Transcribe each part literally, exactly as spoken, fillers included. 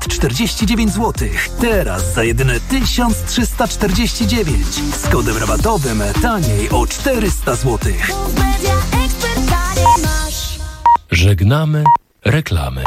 czterdzieści dziewięć złotych. Teraz za jedyne tysiąc trzysta czterdzieści dziewięć. Z kodem rabatowym taniej o czterysta złotych. Żegnamy reklamy.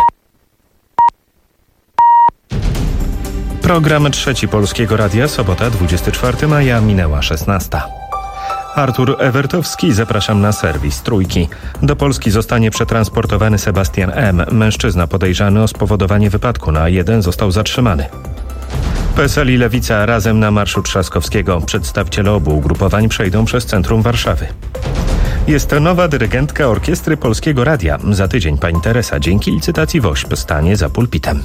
Program Trzeci Polskiego Radia, sobota dwudziestego czwartego maja, minęła szesnasta. Artur Ewertowski, zapraszam na serwis Trójki. Do Polski zostanie przetransportowany Sebastian M. Mężczyzna podejrzany o spowodowanie wypadku na A jeden został zatrzymany. P S L i Lewica razem na Marszu Trzaskowskiego. Przedstawiciele obu ugrupowań przejdą przez centrum Warszawy. Jest nowa dyrygentka Orkiestry Polskiego Radia. Za tydzień pani Teresa dzięki licytacji WOŚP stanie za pulpitem.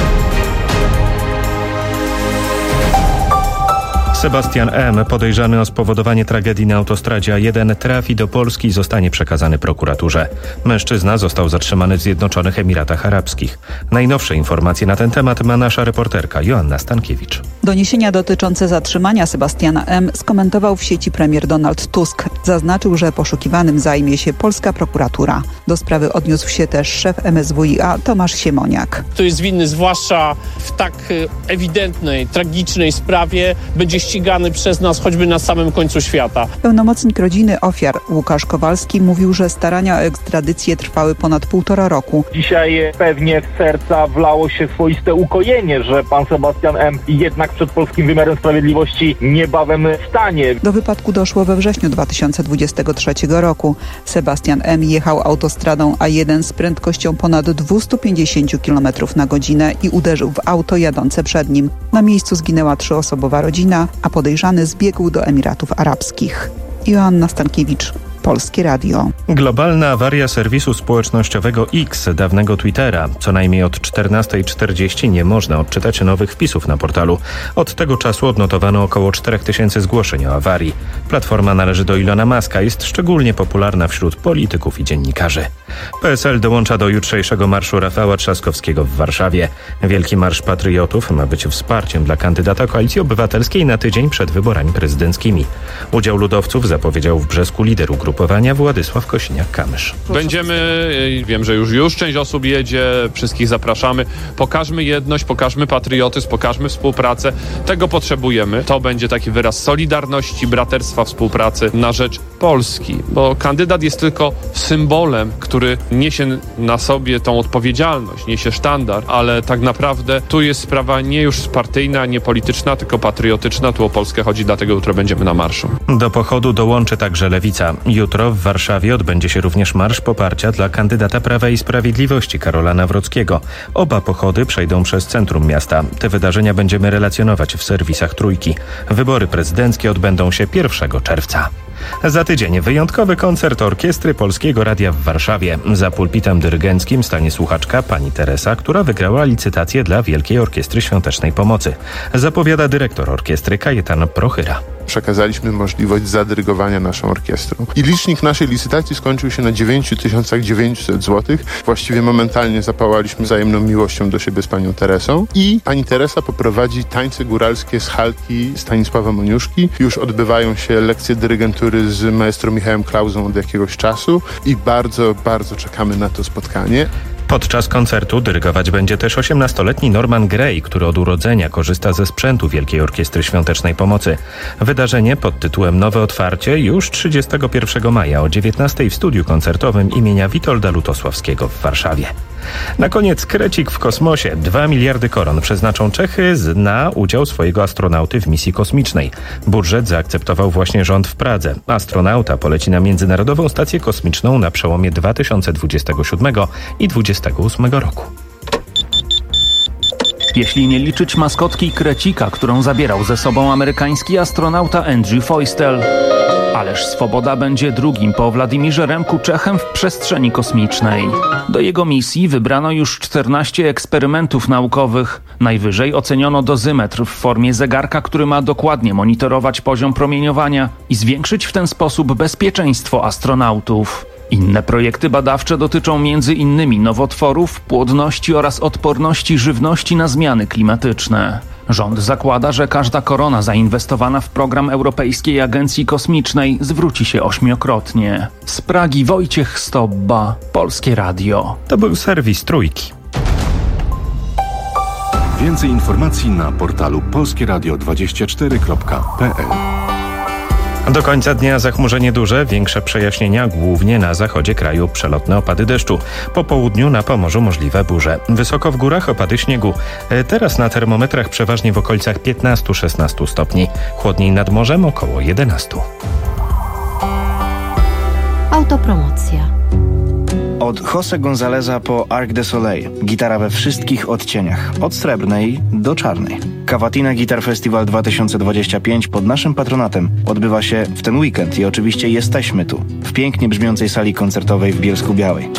Sebastian M., podejrzany o spowodowanie tragedii na autostradzie A jeden, trafi do Polski i zostanie przekazany prokuraturze. Mężczyzna został zatrzymany w Zjednoczonych Emiratach Arabskich. Najnowsze informacje na ten temat ma nasza reporterka Joanna Stankiewicz. Doniesienia dotyczące zatrzymania Sebastiana M. skomentował w sieci premier Donald Tusk. Zaznaczył, że poszukiwanym zajmie się polska prokuratura. Do sprawy odniósł się też szef M S W i A Tomasz Siemoniak. Kto jest winny, zwłaszcza w tak ewidentnej, tragicznej sprawie, będzie ścigany przez nas choćby na samym końcu świata. Pełnomocnik rodziny ofiar Łukasz Kowalski mówił, że starania o ekstradycję trwały ponad półtora roku. Dzisiaj pewnie w serca wlało się swoiste ukojenie, że pan Sebastian M. jednak przed polskim wymiarem sprawiedliwości niebawem stanie. Do wypadku doszło we wrześniu dwa tysiące dwudziestego trzeciego roku. Sebastian M. jechał autostradą A jeden z prędkością ponad dwieście pięćdziesiąt kilometrów na godzinę i uderzył w auto jadące przed nim. Na miejscu zginęła trzyosobowa rodzina, a podejrzany zbiegł do Emiratów Arabskich. Joanna Stankiewicz, Polskie Radio. Globalna awaria serwisu społecznościowego X, dawnego Twittera. Co najmniej od czternastej czterdzieści nie można odczytać nowych wpisów na portalu. Od tego czasu odnotowano około cztery tysiące zgłoszeń o awarii. Platforma należy do Ilona Muska, jest szczególnie popularna wśród polityków i dziennikarzy. P S L dołącza do jutrzejszego marszu Rafała Trzaskowskiego w Warszawie. Wielki Marsz Patriotów ma być wsparciem dla kandydata Koalicji Obywatelskiej na tydzień przed wyborami prezydenckimi. Udział ludowców zapowiedział w Brzesku lider ugrupowania Władysław Kosiniak-Kamysz. Będziemy, wiem, że już już część osób jedzie, wszystkich zapraszamy. Pokażmy jedność, pokażmy patriotyzm, pokażmy współpracę. Tego potrzebujemy. To będzie taki wyraz solidarności, braterstwa, współpracy na rzecz Polski, bo kandydat jest tylko symbolem, który niesie na sobie tą odpowiedzialność, niesie sztandar, ale tak naprawdę tu jest sprawa nie już partyjna, nie polityczna, tylko patriotyczna. Tu o Polskę chodzi, dlatego jutro będziemy na marszu. Do pochodu dołączy także Lewica. Jutro w Warszawie odbędzie się również marsz poparcia dla kandydata Prawa i Sprawiedliwości Karola Nawrockiego. Oba pochody przejdą przez centrum miasta. Te wydarzenia będziemy relacjonować w serwisach Trójki. Wybory prezydenckie odbędą się pierwszego czerwca. Za tydzień wyjątkowy koncert Orkiestry Polskiego Radia w Warszawie. Za pulpitem dyrygenckim stanie słuchaczka pani Teresa, która wygrała licytację dla Wielkiej Orkiestry Świątecznej Pomocy. Zapowiada dyrektor orkiestry Kajetan Prochyra. Przekazaliśmy możliwość zadyrygowania naszą orkiestrą. I licznik naszej licytacji skończył się na dziewięć tysięcy dziewięćset złotych. Właściwie momentalnie zapałaliśmy wzajemną miłością do siebie z panią Teresą. I pani Teresa poprowadzi tańce góralskie z Halki Stanisława Moniuszki. Już odbywają się lekcje dyrygentury z maestro Michałem Klausą od jakiegoś czasu i bardzo, bardzo czekamy na to spotkanie. Podczas koncertu dyrygować będzie też osiemnastoletni Norman Gray, który od urodzenia korzysta ze sprzętu Wielkiej Orkiestry Świątecznej Pomocy. Wydarzenie pod tytułem Nowe Otwarcie już trzydziestego pierwszego maja o dziewiętnastej w studiu koncertowym imienia Witolda Lutosławskiego w Warszawie. Na koniec krecik w kosmosie. Dwa miliardy koron przeznaczą Czechy na udział swojego astronauty w misji kosmicznej. Budżet zaakceptował właśnie rząd w Pradze. Astronauta poleci na Międzynarodową Stację Kosmiczną na przełomie dwa tysiące dwudziestego siódmego i dwudziestego ósmego roku. Jeśli nie liczyć maskotki Krecika, którą zabierał ze sobą amerykański astronauta Andrew Feustel. Ależ Swoboda będzie drugim po Władimirze Remku Czechem w przestrzeni kosmicznej. Do jego misji wybrano już czternaście eksperymentów naukowych. Najwyżej oceniono dozymetr w formie zegarka, który ma dokładnie monitorować poziom promieniowania i zwiększyć w ten sposób bezpieczeństwo astronautów. Inne projekty badawcze dotyczą między innymi nowotworów, płodności oraz odporności żywności na zmiany klimatyczne. Rząd zakłada, że każda korona zainwestowana w program Europejskiej Agencji Kosmicznej zwróci się ośmiokrotnie. Z Pragi Wojciech Stobba, Polskie Radio. To był serwis Trójki. Więcej informacji na portalu polskie radio dwadzieścia cztery kropka p l. Do końca dnia zachmurzenie duże, większe przejaśnienia, głównie na zachodzie kraju przelotne opady deszczu. Po południu na Pomorzu możliwe burze. Wysoko w górach opady śniegu. Teraz na termometrach przeważnie w okolicach piętnaście do szesnastu stopni. Chłodniej nad morzem około jedenastu. Autopromocja. Od José Gonzáleza po Arc de Soleil. Gitara we wszystkich odcieniach. Od srebrnej do czarnej. Cavatina Guitar Festival dwa tysiące dwudziesty piąty pod naszym patronatem odbywa się w ten weekend i oczywiście jesteśmy tu, w pięknie brzmiącej sali koncertowej w Bielsku-Białej.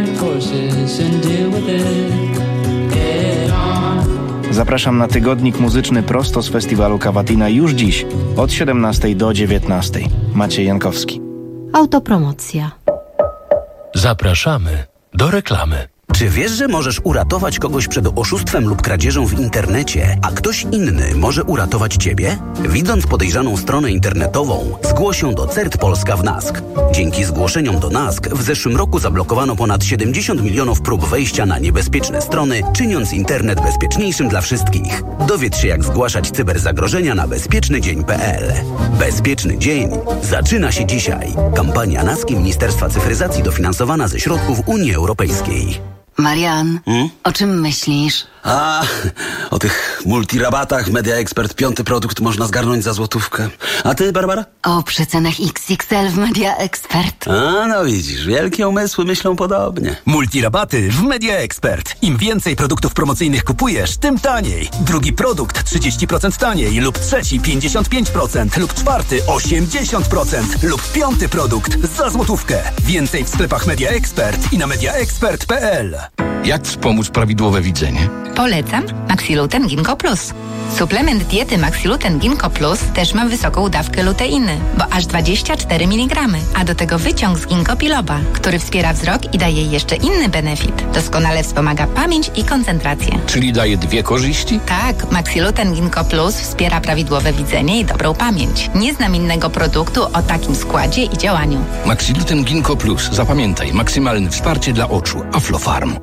Zapraszam na tygodnik muzyczny prosto z festiwalu Cavatina już dziś od siedemnastej do dziewiętnastej. Maciej Jankowski. Autopromocja. Zapraszamy do reklamy. Czy wiesz, że możesz uratować kogoś przed oszustwem lub kradzieżą w internecie, a ktoś inny może uratować ciebie? Widząc podejrzaną stronę internetową, zgłoś ją do C E R T Polska w NASK. Dzięki zgłoszeniom do NASK w zeszłym roku zablokowano ponad siedemdziesiąt milionów prób wejścia na niebezpieczne strony, czyniąc internet bezpieczniejszym dla wszystkich. Dowiedz się, jak zgłaszać cyberzagrożenia na bezpieczny dzień kropka p l. Bezpieczny dzień zaczyna się dzisiaj. Kampania NASK i Ministerstwa Cyfryzacji dofinansowana ze środków Unii Europejskiej. Marian, hmm? O czym myślisz? A, o tych multirabatach Media Expert, piąty produkt można zgarnąć za złotówkę. A ty, Barbara? O przecenach X X L w Media Expert. A, no widzisz, wielkie umysły myślą podobnie. Multirabaty w Media Expert. Im więcej produktów promocyjnych kupujesz, tym taniej. Drugi produkt trzydzieści procent taniej, lub trzeci pięćdziesiąt pięć procent, lub czwarty osiemdziesiąt procent, lub piąty produkt za złotówkę. Więcej w sklepach Media Expert i na media expert kropka p l. Jak wspomóc prawidłowe widzenie? Polecam Maxiluten Ginkgo Plus. Suplement diety Maxiluten Ginkgo Plus też ma wysoką dawkę luteiny, bo aż dwadzieścia cztery miligramy, a do tego wyciąg z ginkgo biloba, który wspiera wzrok i daje jeszcze inny benefit. Doskonale wspomaga pamięć i koncentrację. Czyli daje dwie korzyści? Tak, Maxiluten Ginkgo Plus wspiera prawidłowe widzenie i dobrą pamięć. Nie znam innego produktu o takim składzie i działaniu. Maxiluten Ginkgo Plus. Zapamiętaj, maksymalne wsparcie dla oczu. Aflofarm.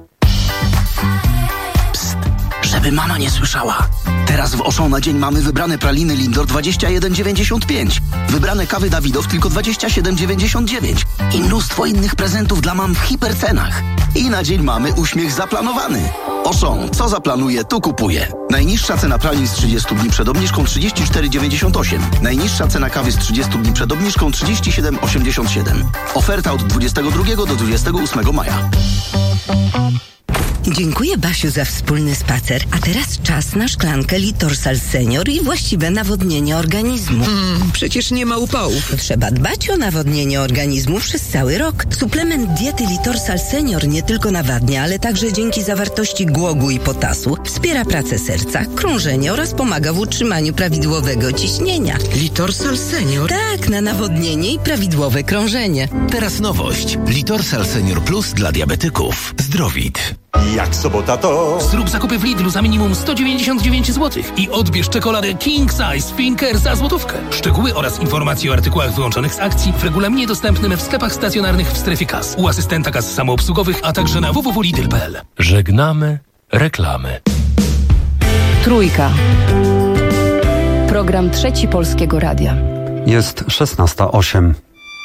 Żeby mama nie słyszała. Teraz w Auchan na dzień mamy wybrane praliny Lindor dwadzieścia jeden dziewięćdziesiąt pięć, wybrane kawy Dawidow tylko dwadzieścia siedem dziewięćdziesiąt dziewięć i mnóstwo innych prezentów dla mam w hipercenach. I na dzień mamy uśmiech zaplanowany. Auchan, co zaplanuje, to kupuje. Najniższa cena pralin z trzydziestu dni przed obniżką trzydzieści cztery dziewięćdziesiąt osiem. Najniższa cena kawy z trzydziestu dni przed obniżką trzydzieści siedem osiemdziesiąt siedem. Oferta od dwudziestego drugiego do dwudziestego ósmego maja. Dziękuję, Basiu, za wspólny spacer. A teraz czas na szklankę Litorsal Senior i właściwe nawodnienie organizmu. Mm, przecież nie ma upałów. Trzeba dbać o nawodnienie organizmu przez cały rok. Suplement diety Litorsal Senior nie tylko nawadnia, ale także dzięki zawartości głogu i potasu wspiera pracę serca, krążenie oraz pomaga w utrzymaniu prawidłowego ciśnienia. Litorsal Senior? Tak, na nawodnienie i prawidłowe krążenie. Teraz nowość. Litorsal Senior Plus dla diabetyków. Zdrowit. Jak sobota to... Zrób zakupy w Lidlu za minimum sto dziewięćdziesiąt dziewięć złotych i odbierz czekoladę King Size Finker za złotówkę. Szczegóły oraz informacje o artykułach wyłączonych z akcji w regulaminie dostępnym w sklepach stacjonarnych w strefie kas, u asystenta kas samoobsługowych, a także na w w w kropka lidl kropka p l. Żegnamy reklamy. Trójka. Program Trzeci Polskiego Radia. Jest szesnasta osiem.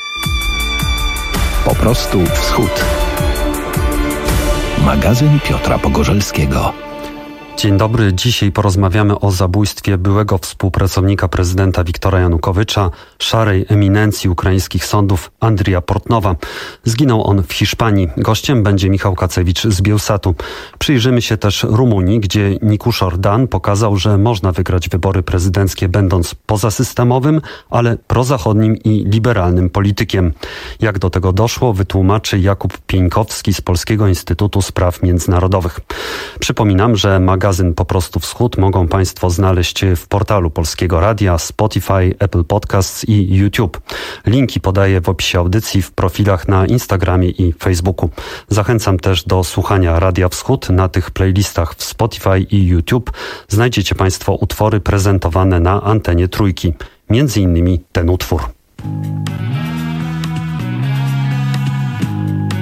Po prostu wschód. Magazyn Piotra Pogorzelskiego. Dzień dobry. Dzisiaj porozmawiamy o zabójstwie byłego współpracownika prezydenta Wiktora Janukowycza, szarej eminencji ukraińskich sądów Andrija Portnowa. Zginął on w Hiszpanii. Gościem będzie Michał Kacewicz z Bielsatu. Przyjrzymy się też Rumunii, gdzie Nikuszor Dan pokazał, że można wygrać wybory prezydenckie będąc pozasystemowym, ale prozachodnim i liberalnym politykiem. Jak do tego doszło, wytłumaczy Jakub Pieńkowski z Polskiego Instytutu Spraw Międzynarodowych. Przypominam, że magazyn Magazyn Po prostu Wschód mogą Państwo znaleźć w portalu Polskiego Radia, Spotify, Apple Podcasts i YouTube. Linki podaję w opisie audycji, w profilach na Instagramie i Facebooku. Zachęcam też do słuchania Radia Wschód na tych playlistach w Spotify i YouTube. Znajdziecie Państwo utwory prezentowane na antenie Trójki. Między innymi ten utwór.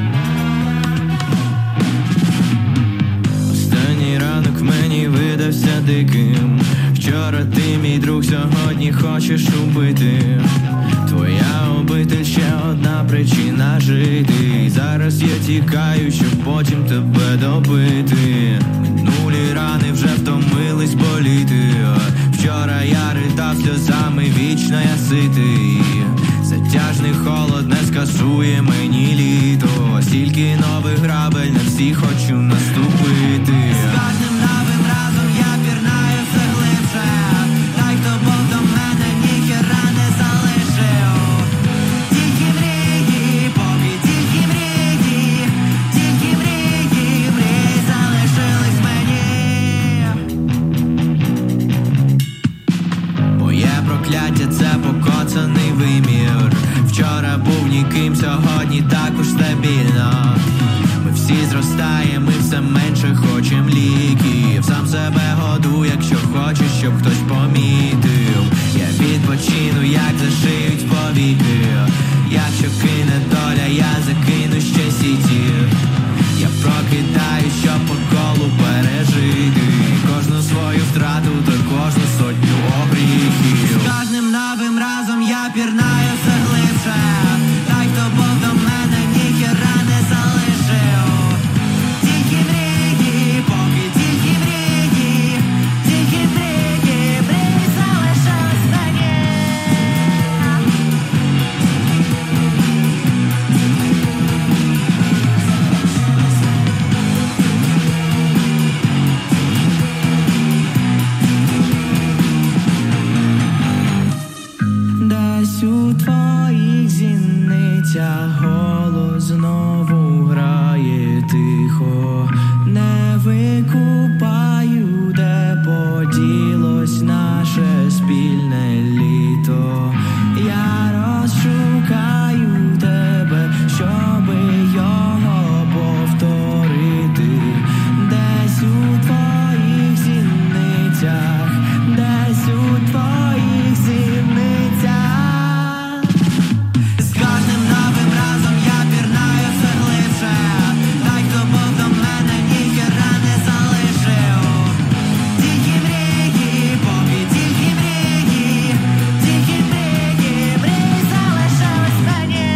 Мені видався диким. Вчора ти мій друг, сьогодні хочеш убити. Твоя обитель ще одна причина жити. Зараз я тікаю, щоб потім тебе добити. Минулі рани вже втомились боліти. Вчора я ридав сльозами, вічно я ситий. Затяжний холод не скасує мені літо. Стільки нових грабель, на всі хочу наступити. З кожним новим разом я пірнаю все глибше. Та й хто був до мене, ніхера не залишив. Тільки мрії, поки тільки мрії, тільки мрії, мрії залишились мені. Моє прокляття це покоцаний вимір. Вчора був ніким, сьогодні також стабільно. Ми всі зростаємо, ми все менше хочем ліків. Сам себе годую, якщо хочеш, щоб хтось помітив. Я відпочину, як зашиють повіки. Якщо кине доля, я закину ще сіті. Я прокидаю, щоб по колу пережити. Кожну свою втрату, то кожну сотню обріхів. З кожним новим разом я пірнаю все глибше. Та й хто був до мене, ніхера не залишив. Тільки мрії, поки тільки мрії, тільки мрії, мрії залишились мені. Десь у твоїх зіницях голос знову грає тихо. Не викупаю, де поділось наше спільне літо. Я розшукаю тебе, щоби його повторити. Десь у твоїх зіницях, десь у твоїх зіницях. З кожним новим разом я пірнаю все глибше. Та й хто був до мене, ніхера не залишив. Тільки мрії, поки тільки мрії, тільки мрії, мрії залишились мені.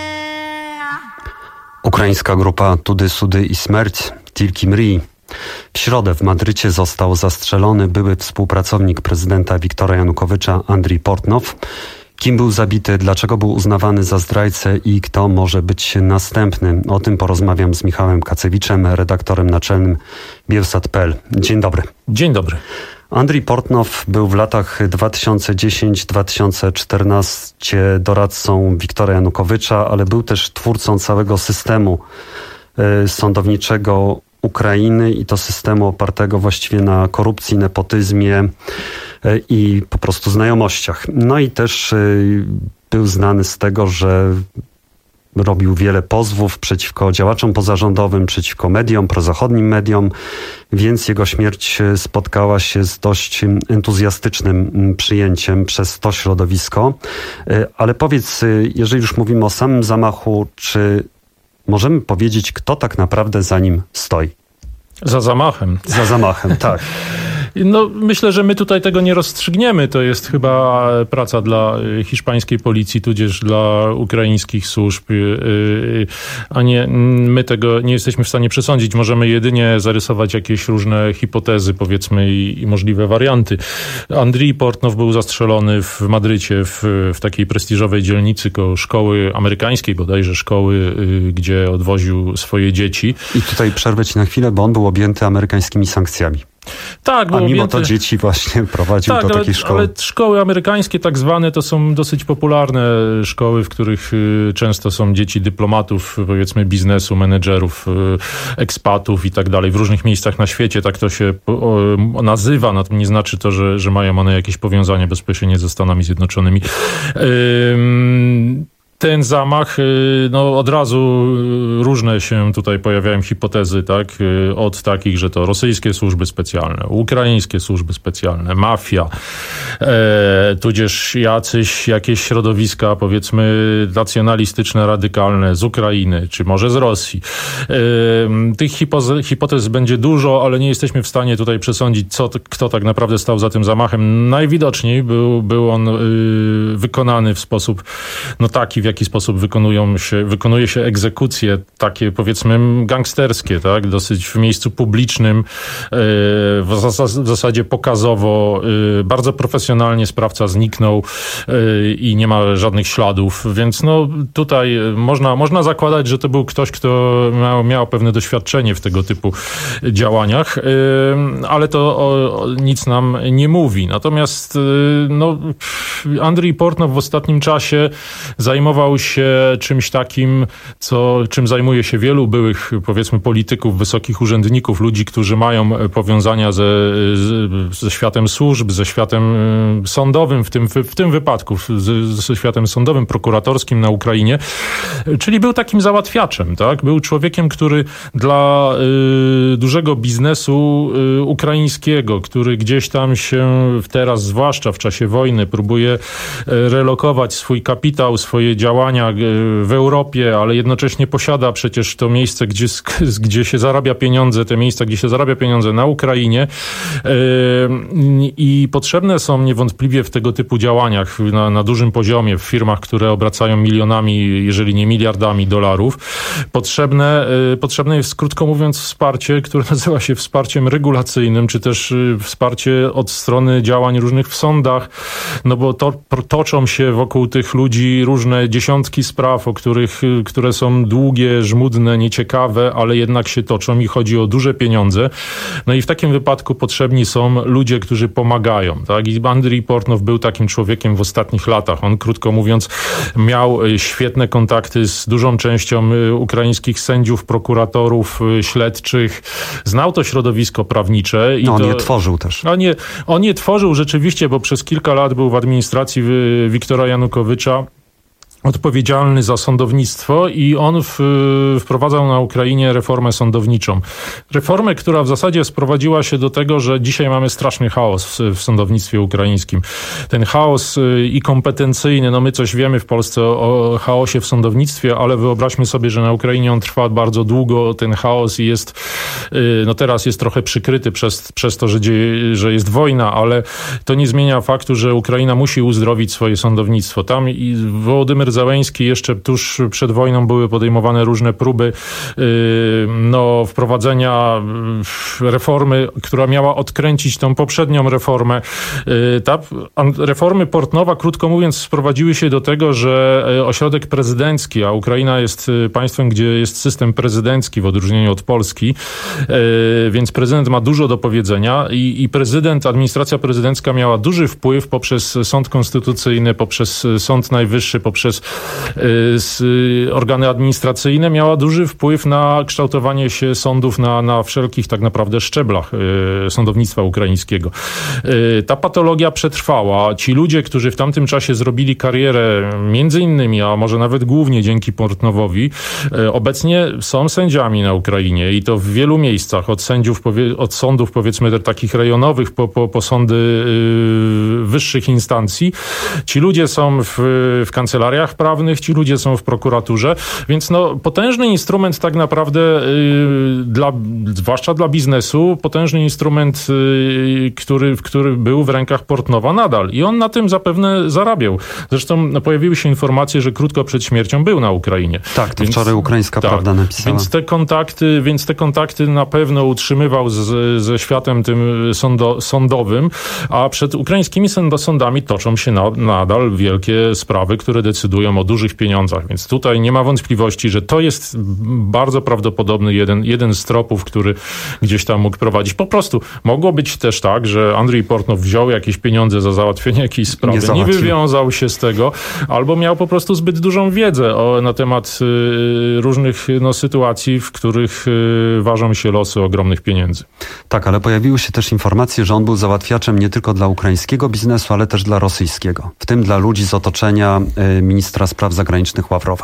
Ukraińska grupa Tudy, Sudy i Śmierć, Tylko mrij. W środę w Madrycie został zastrzelony były współpracownik prezydenta Wiktora Janukowycza Andrii Portnow. Kim był zabity, dlaczego był uznawany za zdrajcę i kto może być następny? O tym porozmawiam z Michałem Kacewiczem, redaktorem naczelnym Biełsat kropka p l. Dzień dobry. Dzień dobry. Andrii Portnow był w latach dwa tysiące dziesiątym do dwa tysiące czternastego doradcą Wiktora Janukowycza, ale był też twórcą całego systemu y, sądowniczego Ukrainy i to systemu opartego właściwie na korupcji, nepotyzmie y, i po prostu znajomościach. No i też y, był znany z tego, że robił wiele pozwów przeciwko działaczom pozarządowym, przeciwko mediom, prozachodnim mediom, więc jego śmierć spotkała się z dość entuzjastycznym przyjęciem przez to środowisko. Ale powiedz, jeżeli już mówimy o samym zamachu, czy możemy powiedzieć, kto tak naprawdę za nim stoi? Za zamachem. Za zamachem, tak. No, myślę, że my tutaj tego nie rozstrzygniemy. To jest chyba praca dla hiszpańskiej policji, tudzież dla ukraińskich służb, a nie my tego nie jesteśmy w stanie przesądzić. Możemy jedynie zarysować jakieś różne hipotezy, powiedzmy, i, i możliwe warianty. Andrii Portnow był zastrzelony w Madrycie, w, w takiej prestiżowej dzielnicy koło szkoły amerykańskiej, bodajże szkoły, gdzie odwoził swoje dzieci. I tutaj przerwę ci na chwilę, bo on był objęty amerykańskimi sankcjami. Tak, A mimo objęty... to dzieci właśnie prowadził tak, do ale, takiej szkoły. ale szkoły amerykańskie tak zwane to są dosyć popularne szkoły, w których y, często są dzieci dyplomatów, powiedzmy biznesu, menedżerów, y, ekspatów i tak dalej. W różnych miejscach na świecie tak to się o, o, nazywa, no to nie znaczy to, że, że mają one jakieś powiązania bezpośrednie ze Stanami Zjednoczonymi. Y, ten zamach, no od razu różne się tutaj pojawiają hipotezy, tak? Od takich, że to rosyjskie służby specjalne, ukraińskie służby specjalne, mafia, e, tudzież jacyś, jakieś środowiska, powiedzmy, nacjonalistyczne, radykalne z Ukrainy, czy może z Rosji. E, tych hipoze- hipotez będzie dużo, ale nie jesteśmy w stanie tutaj przesądzić, co, kto tak naprawdę stał za tym zamachem. Najwidoczniej był, był on y, wykonany w sposób, no taki, w jaki sposób wykonują się, wykonuje się egzekucje, takie powiedzmy gangsterskie, tak, dosyć w miejscu publicznym, y, w, zas- w zasadzie pokazowo, y, bardzo profesjonalnie sprawca zniknął y, i nie ma żadnych śladów, więc no tutaj można, można zakładać, że to był ktoś, kto miał, miał pewne doświadczenie w tego typu działaniach, y, ale to o, o, nic nam nie mówi. Natomiast no, Andrii Portnow w ostatnim czasie zajmował się czymś takim, co, czym zajmuje się wielu byłych, powiedzmy, polityków, wysokich urzędników, ludzi, którzy mają powiązania ze, ze światem służb, ze światem sądowym, w tym, w tym wypadku, ze światem sądowym, prokuratorskim na Ukrainie. Czyli był takim załatwiaczem, tak? Był człowiekiem, który dla y, dużego biznesu y, ukraińskiego, który gdzieś tam się teraz, zwłaszcza w czasie wojny, próbuje relokować swój kapitał, swoje działania w Europie, ale jednocześnie posiada przecież to miejsce, gdzie, gdzie się zarabia pieniądze, te miejsca, gdzie się zarabia pieniądze na Ukrainie i potrzebne są niewątpliwie w tego typu działaniach na, na dużym poziomie, w firmach, które obracają milionami, jeżeli nie miliardami dolarów. Potrzebne, potrzebne jest, krótko mówiąc, wsparcie, które nazywa się wsparciem regulacyjnym, czy też wsparcie od strony działań różnych w sądach, no bo to, toczą się wokół tych ludzi różne dziesiątki spraw, o których, które są długie, żmudne, nieciekawe, ale jednak się toczą i chodzi o duże pieniądze. No i w takim wypadku potrzebni są ludzie, którzy pomagają, tak? I Andrii Portnow był takim człowiekiem w ostatnich latach. On, krótko mówiąc, miał świetne kontakty z dużą częścią ukraińskich sędziów, prokuratorów, śledczych. Znał to środowisko prawnicze. I no, on to, je tworzył też. On je, on je tworzył rzeczywiście, bo przez kilka lat był w administracji Wiktora Janukowycza odpowiedzialny za sądownictwo i on w, wprowadzał na Ukrainie reformę sądowniczą. Reformę, która w zasadzie sprowadziła się do tego, że dzisiaj mamy straszny chaos w, w sądownictwie ukraińskim. Ten chaos i kompetencyjny, no my coś wiemy w Polsce o chaosie w sądownictwie, ale wyobraźmy sobie, że na Ukrainie on trwa bardzo długo, ten chaos i jest, no teraz jest trochę przykryty przez, przez to, że, dzieje, że jest wojna, ale to nie zmienia faktu, że Ukraina musi uzdrowić swoje sądownictwo. Tam i Wołodymyr Zełenski jeszcze tuż przed wojną były podejmowane różne próby no, wprowadzenia reformy, która miała odkręcić tą poprzednią reformę. Ta reformy Portnowa, krótko mówiąc, sprowadziły się do tego, że ośrodek prezydencki, a Ukraina jest państwem, gdzie jest system prezydencki w odróżnieniu od Polski, więc prezydent ma dużo do powiedzenia i, i prezydent, administracja prezydencka miała duży wpływ poprzez sąd konstytucyjny, poprzez Sąd Najwyższy, poprzez organy administracyjne, miała duży wpływ na kształtowanie się sądów na, na wszelkich tak naprawdę szczeblach sądownictwa ukraińskiego. Ta patologia przetrwała. Ci ludzie, którzy w tamtym czasie zrobili karierę między innymi, a może nawet głównie dzięki Portnowowi, obecnie są sędziami na Ukrainie i to w wielu miejscach, od sędziów, od sądów powiedzmy takich rejonowych po, po, po sądy wyższych instancji. Ci ludzie są w, w kancelariach prawnych, ci ludzie są w prokuraturze, więc no potężny instrument tak naprawdę yy, dla, zwłaszcza dla biznesu, potężny instrument, yy, który, który był w rękach Portnowa nadal i on na tym zapewne zarabiał. Zresztą no, pojawiły się informacje, że krótko przed śmiercią był na Ukrainie. Tak, to więc, wczoraj Ukraińska tak, Prawda napisała. Więc te kontakty, więc te kontakty na pewno utrzymywał z, ze światem tym sądo, sądowym, a przed ukraińskimi sądami toczą się na, nadal wielkie sprawy, które decydują o dużych pieniądzach, więc tutaj nie ma wątpliwości, że to jest bardzo prawdopodobny jeden, jeden z tropów, który gdzieś tam mógł prowadzić. Po prostu mogło być też tak, że Andrii Portnow wziął jakieś pieniądze za załatwienie jakiejś sprawy, nie, nie wywiązał się z tego, albo miał po prostu zbyt dużą wiedzę o, na temat y, różnych no, sytuacji, w których y, ważą się losy ogromnych pieniędzy. Tak, ale pojawiły się też informacje, że on był załatwiaczem nie tylko dla ukraińskiego biznesu, ale też dla rosyjskiego. W tym dla ludzi z otoczenia y, ministra ministra spraw zagranicznych Ławrowa.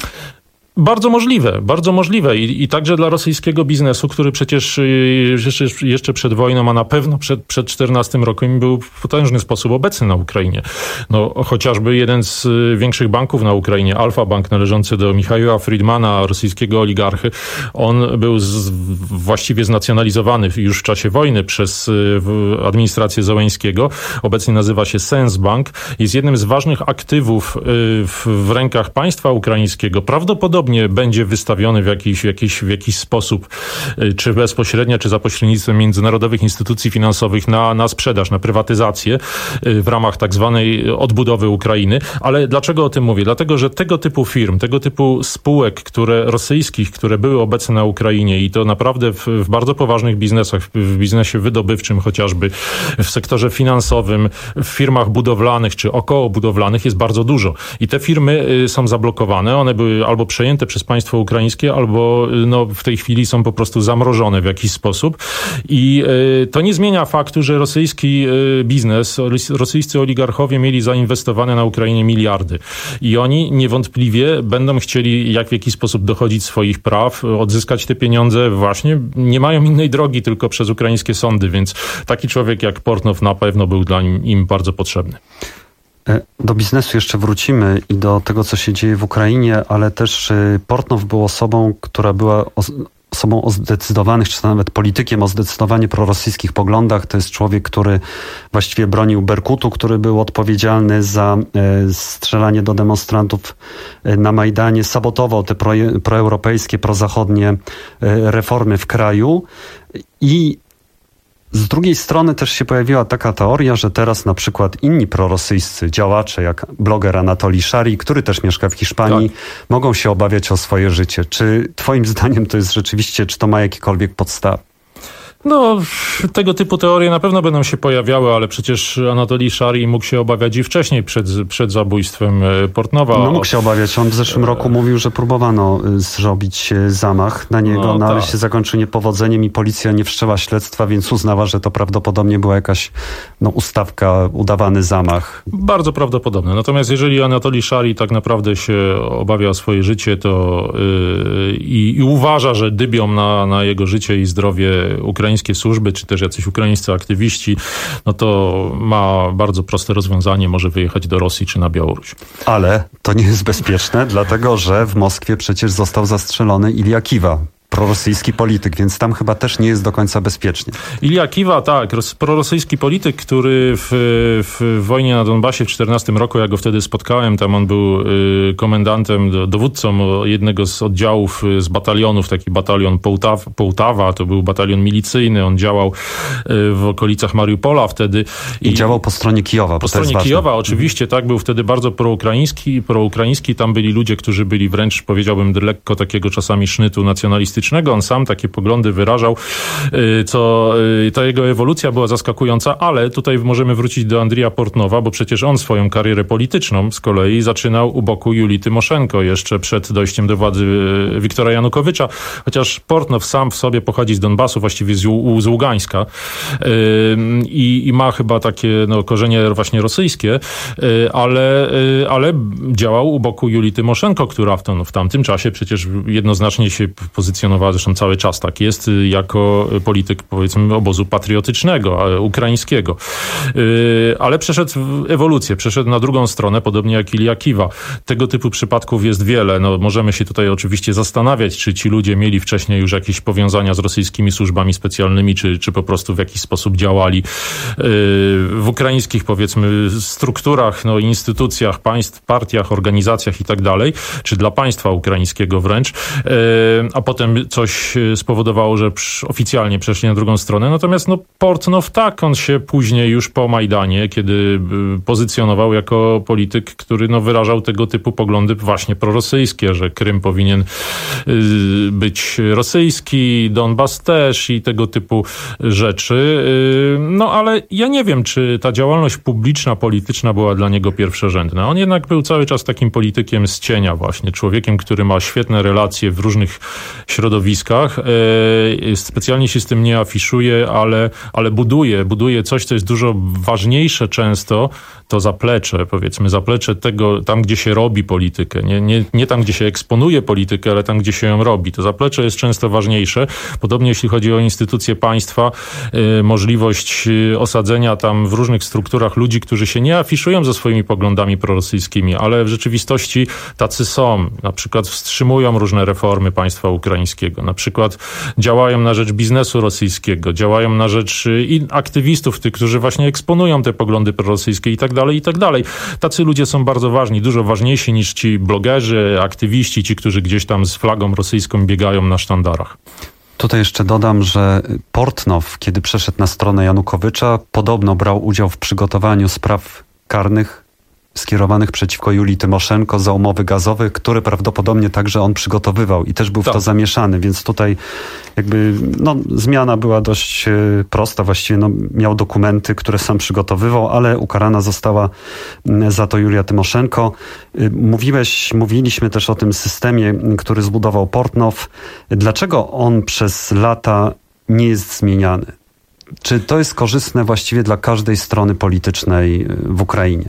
Bardzo możliwe, bardzo możliwe I, i także dla rosyjskiego biznesu, który przecież jeszcze, jeszcze przed wojną, a na pewno przed, przed czternastym rokiem był w potężny sposób obecny na Ukrainie. No, chociażby jeden z większych banków na Ukrainie, Alfa Bank, należący do Michała Friedmana, rosyjskiego oligarchy, on był z, właściwie znacjonalizowany już w czasie wojny przez administrację Zełenskiego. Obecnie nazywa się Sensbank. Jest jednym z ważnych aktywów w, w rękach państwa ukraińskiego. Prawdopodobnie będzie wystawiony w jakiś, w jakiś, w jakiś sposób, czy bezpośrednio, czy za pośrednictwem międzynarodowych instytucji finansowych na, na sprzedaż, na prywatyzację w ramach tak zwanej odbudowy Ukrainy. Ale dlaczego o tym mówię? Dlatego, że tego typu firm, tego typu spółek, które rosyjskich, które były obecne na Ukrainie i to naprawdę w, w bardzo poważnych biznesach, w biznesie wydobywczym chociażby, w sektorze finansowym, w firmach budowlanych czy około budowlanych jest bardzo dużo. I te firmy są zablokowane, one były albo przejęte przez państwo ukraińskie, albo no, w tej chwili są po prostu zamrożone w jakiś sposób. I y, to nie zmienia faktu, że rosyjski y, biznes, rosyjscy oligarchowie mieli zainwestowane na Ukrainie miliardy. I oni niewątpliwie będą chcieli jak w jakiś sposób dochodzić swoich praw, odzyskać te pieniądze właśnie. Nie mają innej drogi tylko przez ukraińskie sądy, więc taki człowiek jak Portnow na pewno był dla nim, im bardzo potrzebny. Do biznesu jeszcze wrócimy i do tego, co się dzieje w Ukrainie, ale też Portnow był osobą, która była osobą o zdecydowanych, czy nawet politykiem o zdecydowanie prorosyjskich poglądach. To jest człowiek, który właściwie bronił Berkutu, który był odpowiedzialny za strzelanie do demonstrantów na Majdanie, sabotował te pro, proeuropejskie, prozachodnie reformy w kraju i z drugiej strony też się pojawiła taka teoria, że teraz na przykład inni prorosyjscy działacze, jak bloger Anatolij Szari, który też mieszka w Hiszpanii, tak, mogą się obawiać o swoje życie. Czy twoim zdaniem to jest rzeczywiście, czy to ma jakiekolwiek podstawy? No, tego typu teorie na pewno będą się pojawiały, ale przecież Anatolij Szari mógł się obawiać i wcześniej przed, przed zabójstwem Portnowa. No mógł się obawiać. On w zeszłym roku mówił, że próbowano zrobić zamach na niego, no, no ale tak. się zakończył niepowodzeniem i policja nie wszczęła śledztwa, więc uznała, że to prawdopodobnie była jakaś no, ustawka, udawany zamach. Bardzo prawdopodobne. Natomiast jeżeli Anatolij Szari tak naprawdę się obawia o swoje życie, to yy, i, i uważa, że dybią na, na jego życie i zdrowie Ukraińskie służby, czy też jacyś ukraińscy aktywiści, no to ma bardzo proste rozwiązanie, może wyjechać do Rosji czy na Białoruś. Ale to nie jest bezpieczne, dlatego że w Moskwie przecież został zastrzelony Ilja Kiwa, prorosyjski polityk, więc tam chyba też nie jest do końca bezpiecznie. Ilja Kiwa, tak, prorosyjski polityk, który w, w wojnie na Donbasie w czternastym roku, ja go wtedy spotkałem, tam on był y, komendantem, dowódcą jednego z oddziałów z batalionów, taki batalion Połtaw, Połtawa, to był batalion milicyjny, on działał y, w okolicach Mariupola wtedy. I, I działał po stronie Kijowa. Po stronie Kijowa, oczywiście, tak, był wtedy bardzo proukraiński, proukraiński, tam byli ludzie, którzy byli wręcz, powiedziałbym, lekko takiego czasami sznytu nacjonalistycznego. On sam takie poglądy wyrażał, co ta jego ewolucja była zaskakująca, ale tutaj możemy wrócić do Andrija Portnowa, bo przecież on swoją karierę polityczną z kolei zaczynał u boku Julii Tymoszenko jeszcze przed dojściem do władzy Wiktora Janukowycza, chociaż Portnow sam w sobie pochodzi z Donbasu, właściwie z, z Ługańska i, i ma chyba takie no, korzenie właśnie rosyjskie, ale, ale działał u boku Julii Tymoszenko, która w, to, w tamtym czasie przecież jednoznacznie się pozycjonowała, zresztą cały czas tak jest, jako polityk powiedzmy obozu patriotycznego, ukraińskiego. Ale przeszedł ewolucję, przeszedł na drugą stronę, podobnie jak Ilja Kiwa. Tego typu przypadków jest wiele. No, możemy się tutaj oczywiście zastanawiać, czy ci ludzie mieli wcześniej już jakieś powiązania z rosyjskimi służbami specjalnymi, czy, czy po prostu w jakiś sposób działali w ukraińskich powiedzmy strukturach, no, instytucjach, państw, partiach, organizacjach i tak dalej, czy dla państwa ukraińskiego wręcz. A potem coś spowodowało, że oficjalnie przeszli na drugą stronę. Natomiast no, Portnow tak, on się później już po Majdanie, kiedy pozycjonował jako polityk, który no, wyrażał tego typu poglądy właśnie prorosyjskie, że Krym powinien być rosyjski, Donbas też i tego typu rzeczy. No ale ja nie wiem, czy ta działalność publiczna, polityczna była dla niego pierwszorzędna. On jednak był cały czas takim politykiem z cienia właśnie, człowiekiem, który ma świetne relacje w różnych środowiskach środowiskach. Specjalnie się z tym nie afiszuje, ale, ale buduje, buduje coś, co jest dużo ważniejsze często, to zaplecze, powiedzmy, zaplecze tego, tam gdzie się robi politykę. Nie, nie, nie tam, gdzie się eksponuje politykę, ale tam, gdzie się ją robi. To zaplecze jest często ważniejsze. Podobnie jeśli chodzi o instytucje państwa, y, możliwość osadzenia tam w różnych strukturach ludzi, którzy się nie afiszują ze swoimi poglądami prorosyjskimi, ale w rzeczywistości tacy są. Na przykład wstrzymują różne reformy państwa ukraińskiego. Na przykład działają na rzecz biznesu rosyjskiego, działają na rzecz i aktywistów, tych, którzy właśnie eksponują te poglądy prorosyjskie i tak dalej, i tak dalej. Tacy ludzie są bardzo ważni, dużo ważniejsi niż ci blogerzy, aktywiści, ci, którzy gdzieś tam z flagą rosyjską biegają na sztandarach. Tutaj jeszcze dodam, że Portnow, kiedy przeszedł na stronę Janukowycza, podobno brał udział w przygotowaniu spraw karnych skierowanych przeciwko Julii Tymoszenko za umowy gazowe, które prawdopodobnie także on przygotowywał i też był tak w to zamieszany, więc tutaj jakby no, zmiana była dość prosta, właściwie no, miał dokumenty, które sam przygotowywał, ale ukarana została za to Julia Tymoszenko. Mówiłeś, mówiliśmy też o tym systemie, który zbudował Portnow. Dlaczego on przez lata nie jest zmieniany? Czy to jest korzystne właściwie dla każdej strony politycznej w Ukrainie?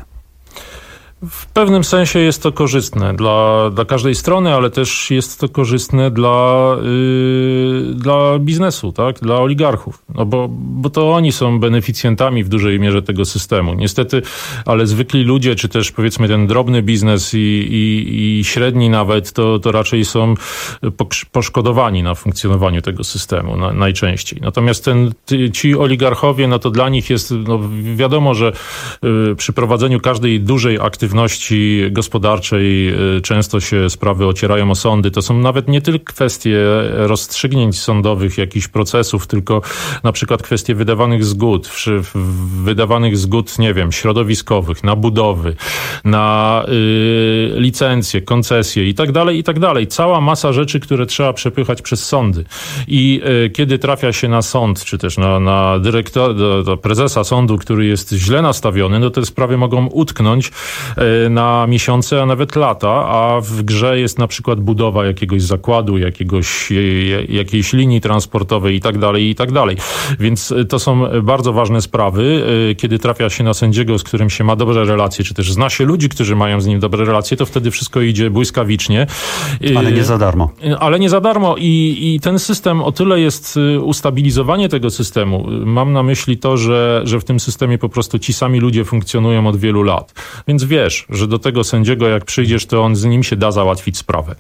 W pewnym sensie jest to korzystne dla, dla każdej strony, ale też jest to korzystne dla, yy, dla biznesu, tak? Dla oligarchów. No bo, bo to oni są beneficjentami w dużej mierze tego systemu. Niestety, ale zwykli ludzie, czy też powiedzmy ten drobny biznes i, i, i średni nawet, to, to raczej są poszkodowani na funkcjonowaniu tego systemu na, najczęściej. Natomiast ten, ci oligarchowie, no to dla nich jest, no wiadomo, że yy, przy prowadzeniu każdej dużej aktywności gospodarczej często się sprawy ocierają o sądy. To są nawet nie tylko kwestie rozstrzygnięć sądowych, jakichś procesów, tylko na przykład kwestie wydawanych zgód, wydawanych zgód, nie wiem, środowiskowych, na budowy, na y, licencje, koncesje i tak dalej, i tak dalej. Cała masa rzeczy, które trzeba przepychać przez sądy. I y, kiedy trafia się na sąd, czy też na, na dyrektora, do, do prezesa sądu, który jest źle nastawiony, no te sprawy mogą utknąć na miesiące, a nawet lata, a w grze jest na przykład budowa jakiegoś zakładu, jakiegoś, jakiejś linii transportowej i tak dalej, i tak dalej. Więc to są bardzo ważne sprawy. Kiedy trafia się na sędziego, z którym się ma dobre relacje, czy też zna się ludzi, którzy mają z nim dobre relacje, to wtedy wszystko idzie błyskawicznie. Ale nie za darmo. Ale nie za darmo i, i ten system, o tyle jest ustabilizowanie tego systemu. Mam na myśli to, że, że w tym systemie po prostu ci sami ludzie funkcjonują od wielu lat. Więc wiesz, że do tego sędziego jak przyjdziesz, to on z nim się da załatwić sprawę.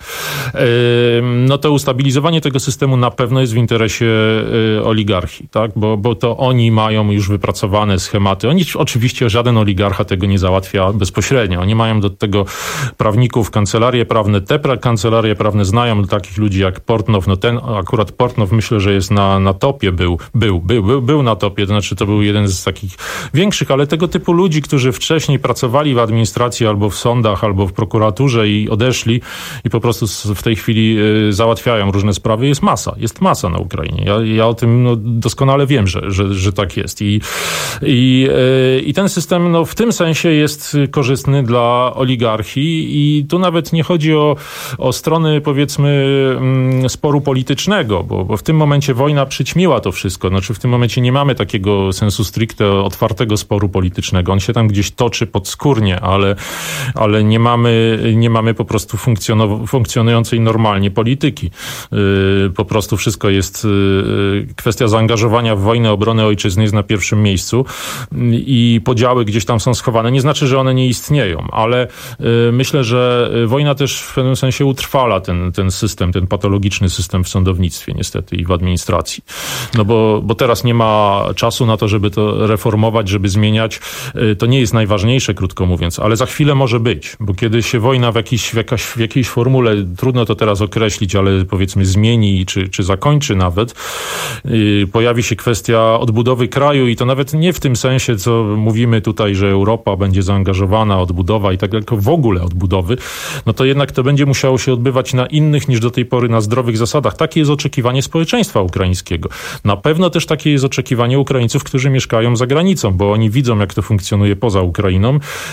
No to ustabilizowanie tego systemu na pewno jest w interesie oligarchii, tak? Bo, bo to oni mają już wypracowane schematy. Oni oczywiście, żaden oligarcha tego nie załatwia bezpośrednio. Oni mają do tego prawników, kancelarie prawne. Te pra- kancelarie prawne znają takich ludzi jak Portnow. No ten akurat Portnow myślę, że jest na, na topie, był, był, był, był, był na topie, to znaczy to był jeden z takich większych, ale tego typu ludzi, którzy wcześniej pracowali w administracji albo w sądach, albo w prokuraturze i odeszli i po prostu w tej chwili załatwiają różne sprawy. Jest masa. Jest masa na Ukrainie. Ja, ja o tym no, doskonale wiem, że, że, że tak jest. I, i, i ten system no, w tym sensie jest korzystny dla oligarchii i tu nawet nie chodzi o, o strony powiedzmy sporu politycznego, bo, bo w tym momencie wojna przyćmiła to wszystko. Znaczy w tym momencie nie mamy takiego sensu stricte otwartego sporu politycznego. On się tam gdzieś toczy podskórnie, ale ale nie mamy, nie mamy po prostu funkcjonu- funkcjonującej normalnie polityki. Yy, po prostu wszystko jest, yy, kwestia zaangażowania w wojnę, obronę ojczyzny jest na pierwszym miejscu yy, i podziały gdzieś tam są schowane. Nie znaczy, że one nie istnieją, ale yy, myślę, że wojna też w pewnym sensie utrwala ten, ten system, ten patologiczny system w sądownictwie niestety i w administracji. No bo, bo teraz nie ma czasu na to, żeby to reformować, żeby zmieniać. Yy, to nie jest najważniejsze, krótko mówiąc, ale za chwilę może być, bo kiedy się wojna w, jakiś, w, jakaś, w jakiejś formule, trudno to teraz określić, ale powiedzmy zmieni czy, czy zakończy nawet, yy, pojawi się kwestia odbudowy kraju i to nawet nie w tym sensie, co mówimy tutaj, że Europa będzie zaangażowana, odbudowa i tak dalej, tylko w ogóle odbudowy, no to jednak to będzie musiało się odbywać na innych niż do tej pory na zdrowych zasadach. Takie jest oczekiwanie społeczeństwa ukraińskiego. Na pewno też takie jest oczekiwanie Ukraińców, którzy mieszkają za granicą, bo oni widzą, jak to funkcjonuje poza Ukrainą i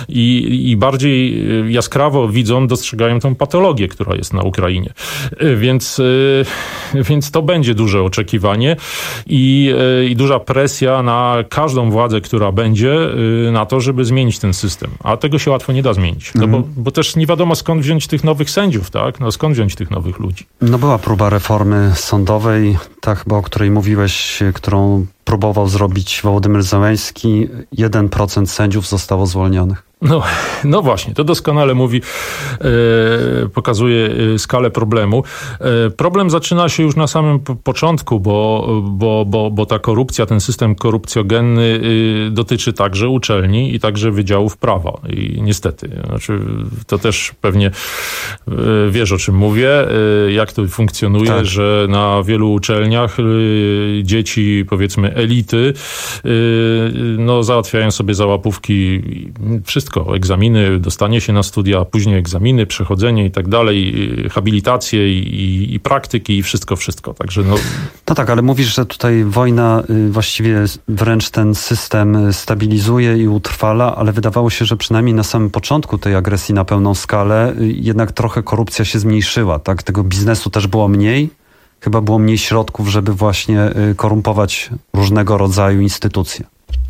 i bardziej jaskrawo widzą, dostrzegają tą patologię, która jest na Ukrainie. Więc, więc to będzie duże oczekiwanie i, i duża presja na każdą władzę, która będzie, na to, żeby zmienić ten system. A tego się łatwo nie da zmienić. No Mhm. bo, bo też nie wiadomo, skąd wziąć tych nowych sędziów, tak? No skąd wziąć tych nowych ludzi? No była próba reformy sądowej, ta chyba, o której mówiłeś, którą próbował zrobić Wołodymyr Zełenski. jeden procent sędziów zostało zwolnionych. No, no właśnie, to doskonale mówi, e, pokazuje skalę problemu. E, problem zaczyna się już na samym p- początku, bo, bo, bo, bo ta korupcja, ten system korupcjogenny y, dotyczy także uczelni i także wydziałów prawa. I niestety, znaczy, to też pewnie y, wiesz, o czym mówię, y, jak to funkcjonuje, tak. Że na wielu uczelniach y, dzieci, powiedzmy, elity, y, no, załatwiają sobie za łapówki wszystko. Egzaminy, dostanie się na studia, później egzaminy, przechodzenie i tak dalej, habilitacje i, i praktyki i wszystko, wszystko. Także no... no tak, ale mówisz, że tutaj wojna właściwie wręcz ten system stabilizuje i utrwala, ale wydawało się, że przynajmniej na samym początku tej agresji na pełną skalę jednak trochę korupcja się zmniejszyła. Tak? Tego biznesu też było mniej. Chyba było mniej środków, żeby właśnie korumpować różnego rodzaju instytucje.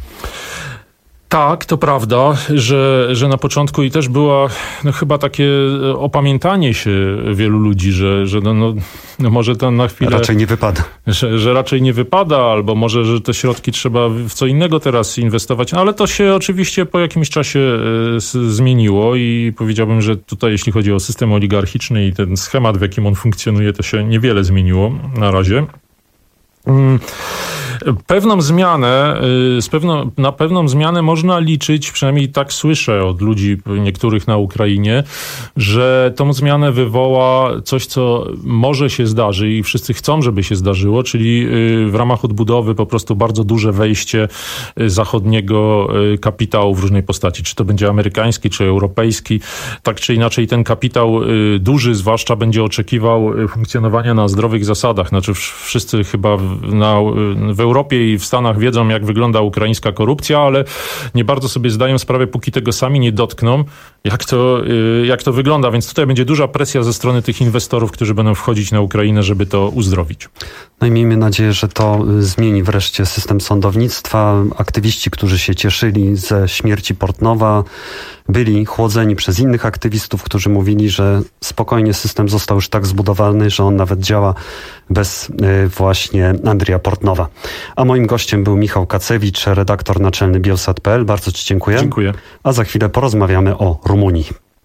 Tak, to prawda, że, że na początku i też była no, chyba takie opamiętanie się wielu ludzi, że, że no, no, no może to na chwilę... Raczej nie wypada. Że, że raczej nie wypada, albo może, że te środki trzeba w co innego teraz inwestować. No, ale to się oczywiście po jakimś czasie e, zmieniło i powiedziałbym, że tutaj jeśli chodzi o system oligarchiczny i ten schemat, w jakim on funkcjonuje, to się niewiele zmieniło na razie. Mm. Pewną zmianę, z pewną, na pewną zmianę można liczyć, przynajmniej tak słyszę od ludzi niektórych na Ukrainie, że tą zmianę wywoła coś, co może się zdarzy i wszyscy chcą, żeby się zdarzyło, czyli w ramach odbudowy po prostu bardzo duże wejście zachodniego kapitału w różnej postaci. Czy to będzie amerykański, czy europejski. Tak czy inaczej ten kapitał duży zwłaszcza będzie oczekiwał funkcjonowania na zdrowych zasadach. Znaczy wszyscy chyba na, w Europie i w Stanach wiedzą, jak wygląda ukraińska korupcja, ale nie bardzo sobie zdają sprawę, póki tego sami nie dotkną, jak to, jak to wygląda. Więc tutaj będzie duża presja ze strony tych inwestorów, którzy będą wchodzić na Ukrainę, żeby to uzdrowić. No i miejmy nadzieję, że to zmieni wreszcie system sądownictwa. Aktywiści, którzy się cieszyli ze śmierci Portnowa, byli chłodzeni przez innych aktywistów, którzy mówili, że spokojnie system został już tak zbudowany, że on nawet działa bez właśnie Andrija Portnowa. A moim gościem był Michał Kacewicz, redaktor naczelny Bielsat kropka p l. Bardzo ci dziękuję. Dziękuję. A za chwilę porozmawiamy o Rumunii.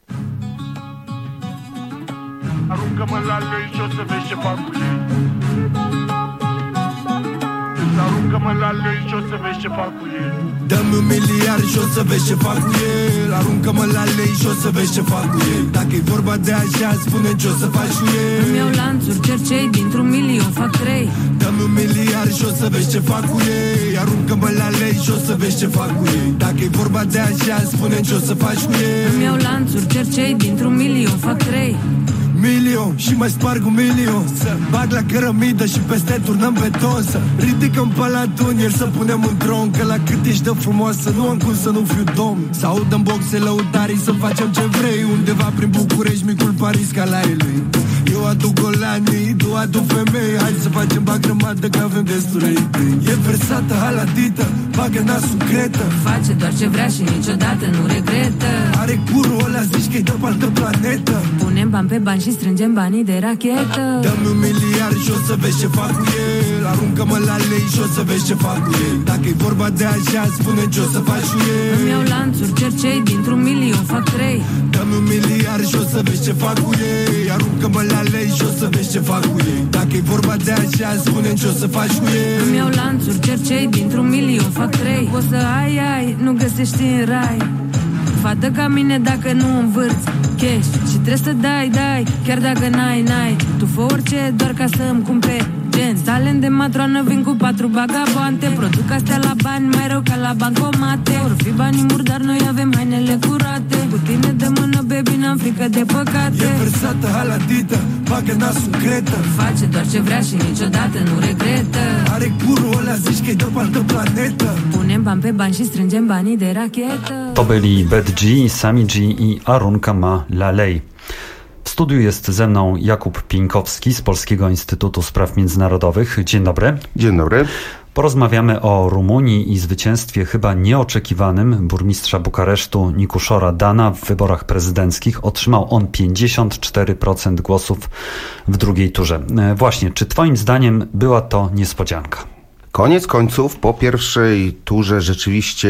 Dă-mi un miliard și o să vezi ce fac cu el. Aruncă-mă la lei și o să vezi ce fac cu el. Dacă-i vorba de așa, spune ce o să faci cu el. Îmi iau lanțuri, cercei, dintr-un milion fac trei. Dă-mi un miliard și o să vezi ce fac cu ei. Aruncă-mă la lei și o să vezi ce fac cu ei. Dacă-i vorba de așa, spune ce o să faci cu el. Îmi iau lanțuri, cercei, dintr-un milion fac trei. Milion și mai sparg un milion. Să bag la cărămidă și peste turnăm beton. Să ridicăm palatul, el să punem un tron. Că la cât ești de frumoasă, nu am cum să nu fiu domn. Să audăm boxe lăutarii, să facem ce vrei. Undeva prin București, micul Paris ca la elui. Eu aduc golanii, tu aduc femei. Hai să facem bagrămadă, că avem destule idei. E versată, halatită, bagă nasul cretă. Face doar ce vrea și niciodată nu regretă. Are curul ăla, zici că-i de pe altă planetă. Punem bani pe bani și strângem banii de rachetă. Dă-mi un miliard și o să vezi ce fac cu el. Aruncă-mă la lei și o să vezi ce fac cu el. Dacă-i vorba de așa, spune ce o să faci cu el. Îmi iau lanțuri, cercei, dintr-un milion fac trei. Dă-mi un miliard și o să vezi ce fac cu ei. Aruncă-mă la lei și o să vezi ce fac cu ei. Dacă-i vorba de așa, spune ce o să faci cu el. Îmi iau lanțuri, cercei, dintr-un milion fac trei. O să ai, ai, nu găsești în rai fată ca mine dacă nu învârți cash. Și trebuie să dai, dai, chiar dacă n-ai, n-ai. Tu fă orice doar ca să-mi cumperi gen. Talent de matroană, vin cu patru bagaboante. Produc astea la bani, mai rău ca la bancomate. Or fi banii murdari, noi avem hainele curate. Cu tine de mână, baby, n-am frică de păcate. E versată, halatită, bagă nasul cretă. Face doar ce vrea și niciodată nu regretă. Are curul ăla, zici că-i de pe altă planetă. Punem bani pe bani și strângem banii de rachetă. To byli Bad G, Sami G i Arunka Ma Lalej. W studiu jest ze mną Jakub Pieńkowski z Polskiego Instytutu Spraw Międzynarodowych. Dzień dobry. Dzień dobry. Porozmawiamy o Rumunii i zwycięstwie chyba nieoczekiwanym burmistrza Bukaresztu Nikuszora Dana w wyborach prezydenckich. Otrzymał on pięćdziesiąt cztery procent głosów w drugiej turze. Właśnie, czy twoim zdaniem była to niespodzianka? Koniec końców, po pierwszej turze rzeczywiście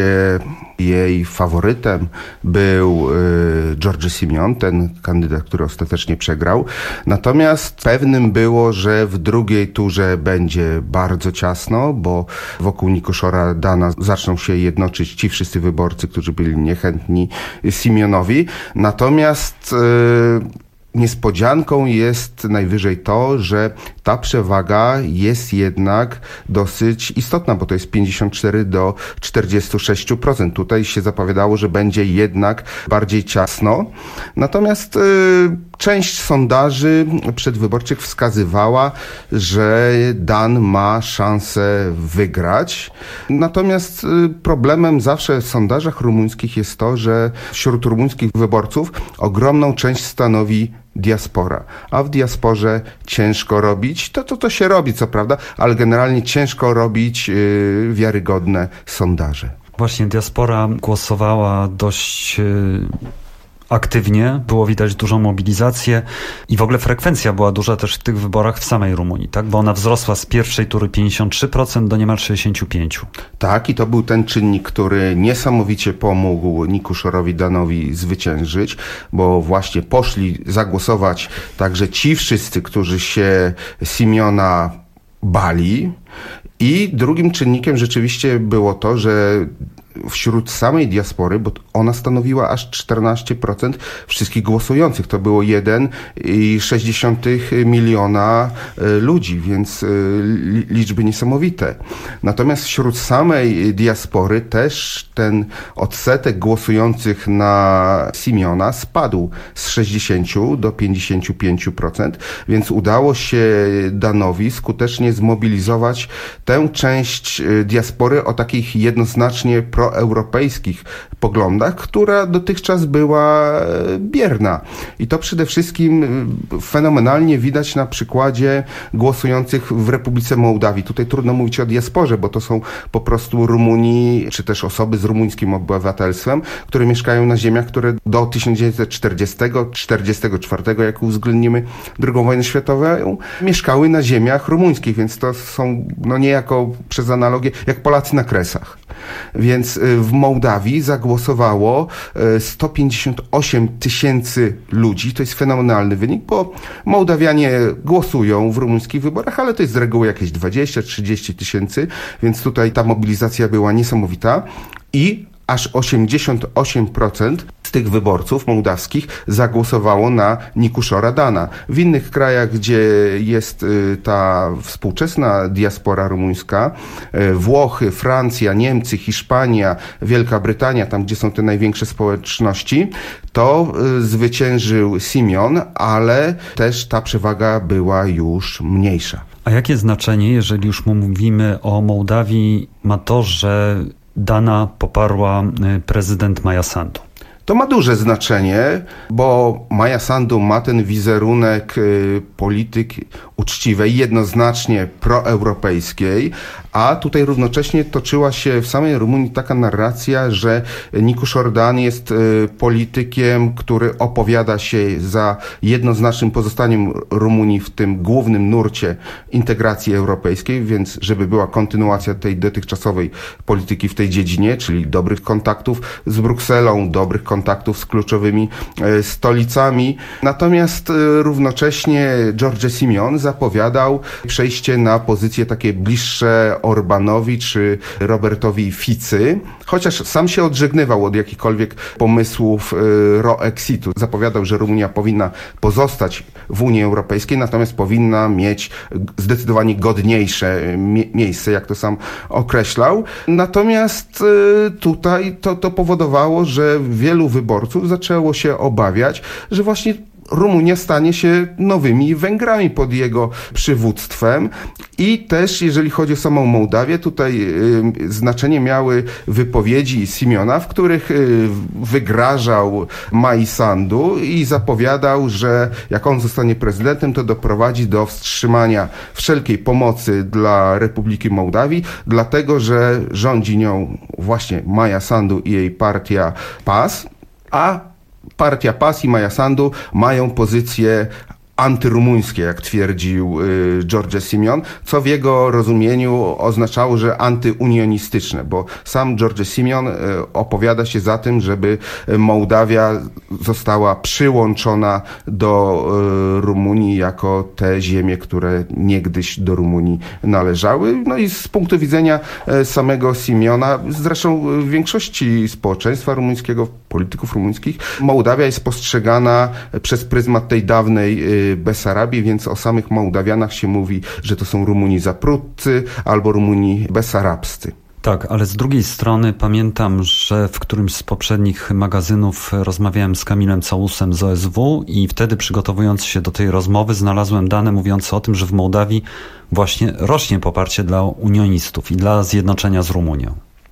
jej faworytem był y, Giorgio Simion, ten kandydat, który ostatecznie przegrał. Natomiast pewnym było, że w drugiej turze będzie bardzo ciasno, bo wokół Nikuszora Dana zaczną się jednoczyć ci wszyscy wyborcy, którzy byli niechętni Simionowi. Natomiast y, niespodzianką jest najwyżej to, że ta przewaga jest jednak dosyć istotna, bo to jest pięćdziesiąt cztery do czterdziestu sześciu procent. Tutaj się zapowiadało, że będzie jednak bardziej ciasno. Natomiast y, część sondaży przedwyborczych wskazywała, że Dan ma szansę wygrać. Natomiast y, problemem zawsze w sondażach rumuńskich jest to, że wśród rumuńskich wyborców ogromną część stanowi diaspora, a w diasporze ciężko robić, to to, to się robi co prawda, ale generalnie ciężko robić yy, wiarygodne sondaże. Właśnie diaspora głosowała dość yy, aktywnie, było widać dużą mobilizację i w ogóle frekwencja była duża też w tych wyborach w samej Rumunii, tak? Bo ona wzrosła z pierwszej tury pięćdziesiąt trzy procent do niemal sześćdziesiąt pięć procent. Tak, i to był ten czynnik, który niesamowicie pomógł Nikuszorowi Danowi zwyciężyć, bo właśnie poszli zagłosować także ci wszyscy, którzy się Simiona bali. I drugim czynnikiem rzeczywiście było to, że wśród samej diaspory, bo ona stanowiła aż czternaście procent wszystkich głosujących. To było jeden i sześć miliona ludzi, więc liczby niesamowite. Natomiast wśród samej diaspory też ten odsetek głosujących na Simiona spadł z sześćdziesięciu do pięćdziesięciu pięciu procent, więc udało się Danowi skutecznie zmobilizować tę część diaspory o takich jednoznacznie pro europejskich poglądach, która dotychczas była bierna. I to przede wszystkim fenomenalnie widać na przykładzie głosujących w Republice Mołdawii. Tutaj trudno mówić o diasporze, bo to są po prostu Rumuni, czy też osoby z rumuńskim obywatelstwem, które mieszkają na ziemiach, które do tysiąc dziewięćset czterdziestego do czterdziestego czwartego, jak uwzględnimy drugą wojnę światową, mieszkały na ziemiach rumuńskich, więc to są no niejako przez analogię jak Polacy na Kresach. Więc w Mołdawii zagłosowało sto pięćdziesiąt osiem tysięcy ludzi. To jest fenomenalny wynik, bo Mołdawianie głosują w rumuńskich wyborach, ale to jest z reguły jakieś dwadzieścia do trzydziestu tysięcy, więc tutaj ta mobilizacja była niesamowita i aż osiemdziesiąt osiem procent z tych wyborców mołdawskich zagłosowało na Nikuszora Dana. W innych krajach, gdzie jest ta współczesna diaspora rumuńska, Włochy, Francja, Niemcy, Hiszpania, Wielka Brytania, tam gdzie są te największe społeczności, to zwyciężył Simion, ale też ta przewaga była już mniejsza. A jakie znaczenie, jeżeli już mówimy o Mołdawii, ma to, że Dana poparła prezydent Maja Sandu? To ma duże znaczenie, bo Maja Sandu ma ten wizerunek y, polityki uczciwej, jednoznacznie proeuropejskiej, a tutaj równocześnie toczyła się w samej Rumunii taka narracja, że Nikuszor Dan jest y, politykiem, który opowiada się za jednoznacznym pozostaniem Rumunii w tym głównym nurcie integracji europejskiej, więc żeby była kontynuacja tej dotychczasowej polityki w tej dziedzinie, czyli dobrych kontaktów z Brukselą, dobrych kontaktów z kluczowymi y, stolicami. Natomiast y, równocześnie Giorgio Simion zapowiadał przejście na pozycje takie bliższe Orbanowi czy Robertowi Ficy, chociaż sam się odżegnywał od jakichkolwiek pomysłów y, Roexitu. Zapowiadał, że Rumunia powinna pozostać w Unii Europejskiej, natomiast powinna mieć zdecydowanie godniejsze mie- miejsce, jak to sam określał. Natomiast y, tutaj to, to powodowało, że wielu wyborców zaczęło się obawiać, że właśnie Rumunia stanie się nowymi Węgrami pod jego przywództwem. I też, jeżeli chodzi o samą Mołdawię, tutaj y, znaczenie miały wypowiedzi Simiona, w których y, wygrażał Mai Sandu i zapowiadał, że jak on zostanie prezydentem, to doprowadzi do wstrzymania wszelkiej pomocy dla Republiki Mołdawii, dlatego, że rządzi nią właśnie Maja Sandu i jej partia P A S, a partia P A S i Maja Sandu mają pozycję antyrumuńskie, jak twierdził y, George Simion, co w jego rozumieniu oznaczało, że antyunionistyczne, bo sam George Simion y, opowiada się za tym, żeby Mołdawia została przyłączona do y, Rumunii jako te ziemie, które niegdyś do Rumunii należały. No i z punktu widzenia y, samego Simiona, zresztą w większości społeczeństwa rumuńskiego, polityków rumuńskich, Mołdawia jest postrzegana przez pryzmat tej dawnej y, Besarabii, więc o samych Mołdawianach się mówi, że to są Rumuni zaprudcy albo Rumuni besarabscy. Tak, ale z drugiej strony pamiętam, że w którymś z poprzednich magazynów rozmawiałem z Kamilem Całusem z O S W i wtedy, przygotowując się do tej rozmowy, znalazłem dane mówiące o tym, że w Mołdawii właśnie rośnie poparcie dla unionistów i dla zjednoczenia z Rumunią.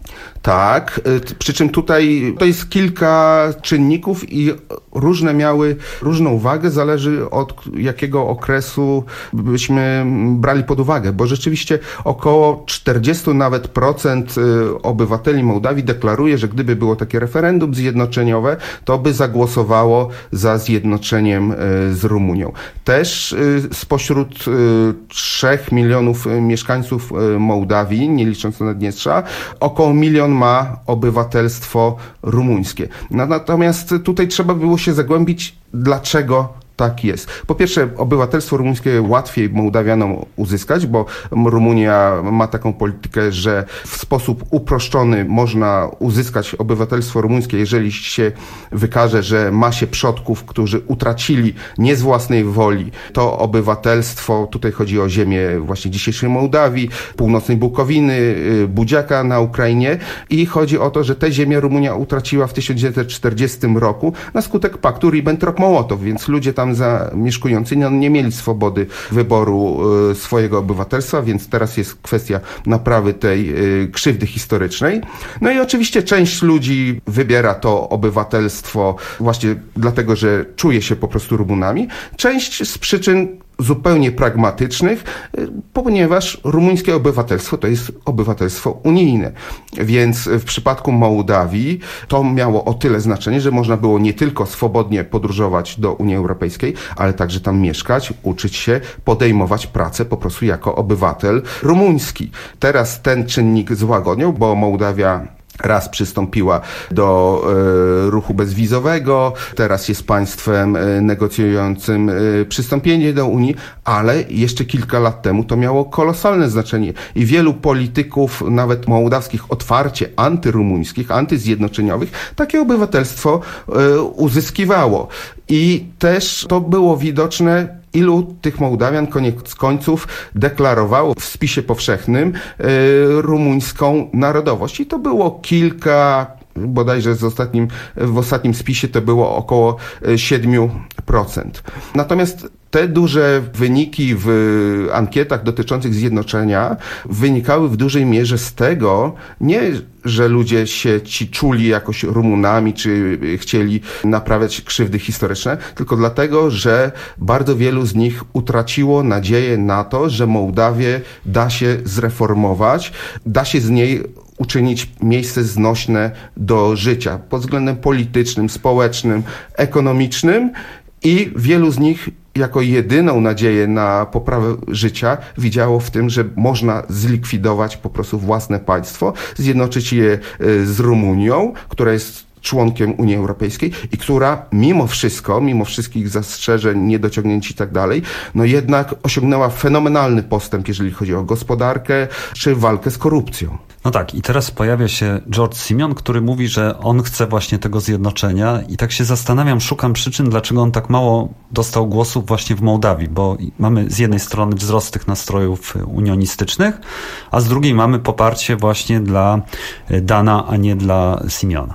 Tak, przy czym tutaj to jest kilka czynników i różne miały różną wagę, zależy od jakiego okresu byśmy brali pod uwagę, bo rzeczywiście około czterdzieści nawet procent obywateli Mołdawii deklaruje, że gdyby było takie referendum zjednoczeniowe, to by zagłosowało za zjednoczeniem z Rumunią. Też spośród trzech milionów mieszkańców Mołdawii, nie licząc Naddniestrza, około milion ma obywatelstwo rumuńskie. Natomiast tutaj trzeba było się zagłębić, dlaczego tak jest. Po pierwsze, obywatelstwo rumuńskie łatwiej Mołdawianom uzyskać, bo Rumunia ma taką politykę, że w sposób uproszczony można uzyskać obywatelstwo rumuńskie, jeżeli się wykaże, że ma się przodków, którzy utracili nie z własnej woli to obywatelstwo. Tutaj chodzi o ziemię właśnie dzisiejszej Mołdawii, północnej Bukowiny, Budziaka na Ukrainie i chodzi o to, że te ziemię Rumunia utraciła w tysiąc dziewięćset czterdziestym roku na skutek paktu Ribbentrop-Mołotow, więc ludzie tam zamieszkujący no, nie mieli swobody wyboru y, swojego obywatelstwa, więc teraz jest kwestia naprawy tej y, krzywdy historycznej. No i oczywiście część ludzi wybiera to obywatelstwo właśnie dlatego, że czuje się po prostu Rumunami. Część z przyczyn zupełnie pragmatycznych, ponieważ rumuńskie obywatelstwo to jest obywatelstwo unijne. Więc w przypadku Mołdawii to miało o tyle znaczenie, że można było nie tylko swobodnie podróżować do Unii Europejskiej, ale także tam mieszkać, uczyć się, podejmować pracę po prostu jako obywatel rumuński. Teraz ten czynnik złagodniał, bo Mołdawia raz przystąpiła do e, ruchu bezwizowego, teraz jest państwem e, negocjującym e, przystąpienie do Unii, ale jeszcze kilka lat temu to miało kolosalne znaczenie i wielu polityków, nawet mołdawskich, otwarcie antyrumuńskich, antyzjednoczeniowych, takie obywatelstwo e, uzyskiwało. I też to było widoczne, ilu tych Mołdawian koniec końców deklarowało w spisie powszechnym y, rumuńską narodowość. I to było kilka, bodajże z ostatnim, w ostatnim spisie to było około siedem procent. Natomiast te duże wyniki w ankietach dotyczących zjednoczenia wynikały w dużej mierze z tego, nie, że ludzie się ci czuli jakoś Rumunami, czy chcieli naprawiać krzywdy historyczne, tylko dlatego, że bardzo wielu z nich utraciło nadzieję na to, że Mołdawię da się zreformować, da się z niej uczynić miejsce znośne do życia pod względem politycznym, społecznym, ekonomicznym i wielu z nich jako jedyną nadzieję na poprawę życia widziało w tym, że można zlikwidować po prostu własne państwo, zjednoczyć je z Rumunią, która jest członkiem Unii Europejskiej i która mimo wszystko, mimo wszystkich zastrzeżeń, niedociągnięć i tak dalej, no jednak osiągnęła fenomenalny postęp, jeżeli chodzi o gospodarkę czy walkę z korupcją. No tak, i teraz pojawia się George Simion, który mówi, że on chce właśnie tego zjednoczenia i tak się zastanawiam, szukam przyczyn, dlaczego on tak mało dostał głosów właśnie w Mołdawii, bo mamy z jednej strony wzrost tych nastrojów unionistycznych, a z drugiej mamy poparcie właśnie dla Dana, a nie dla Simiona.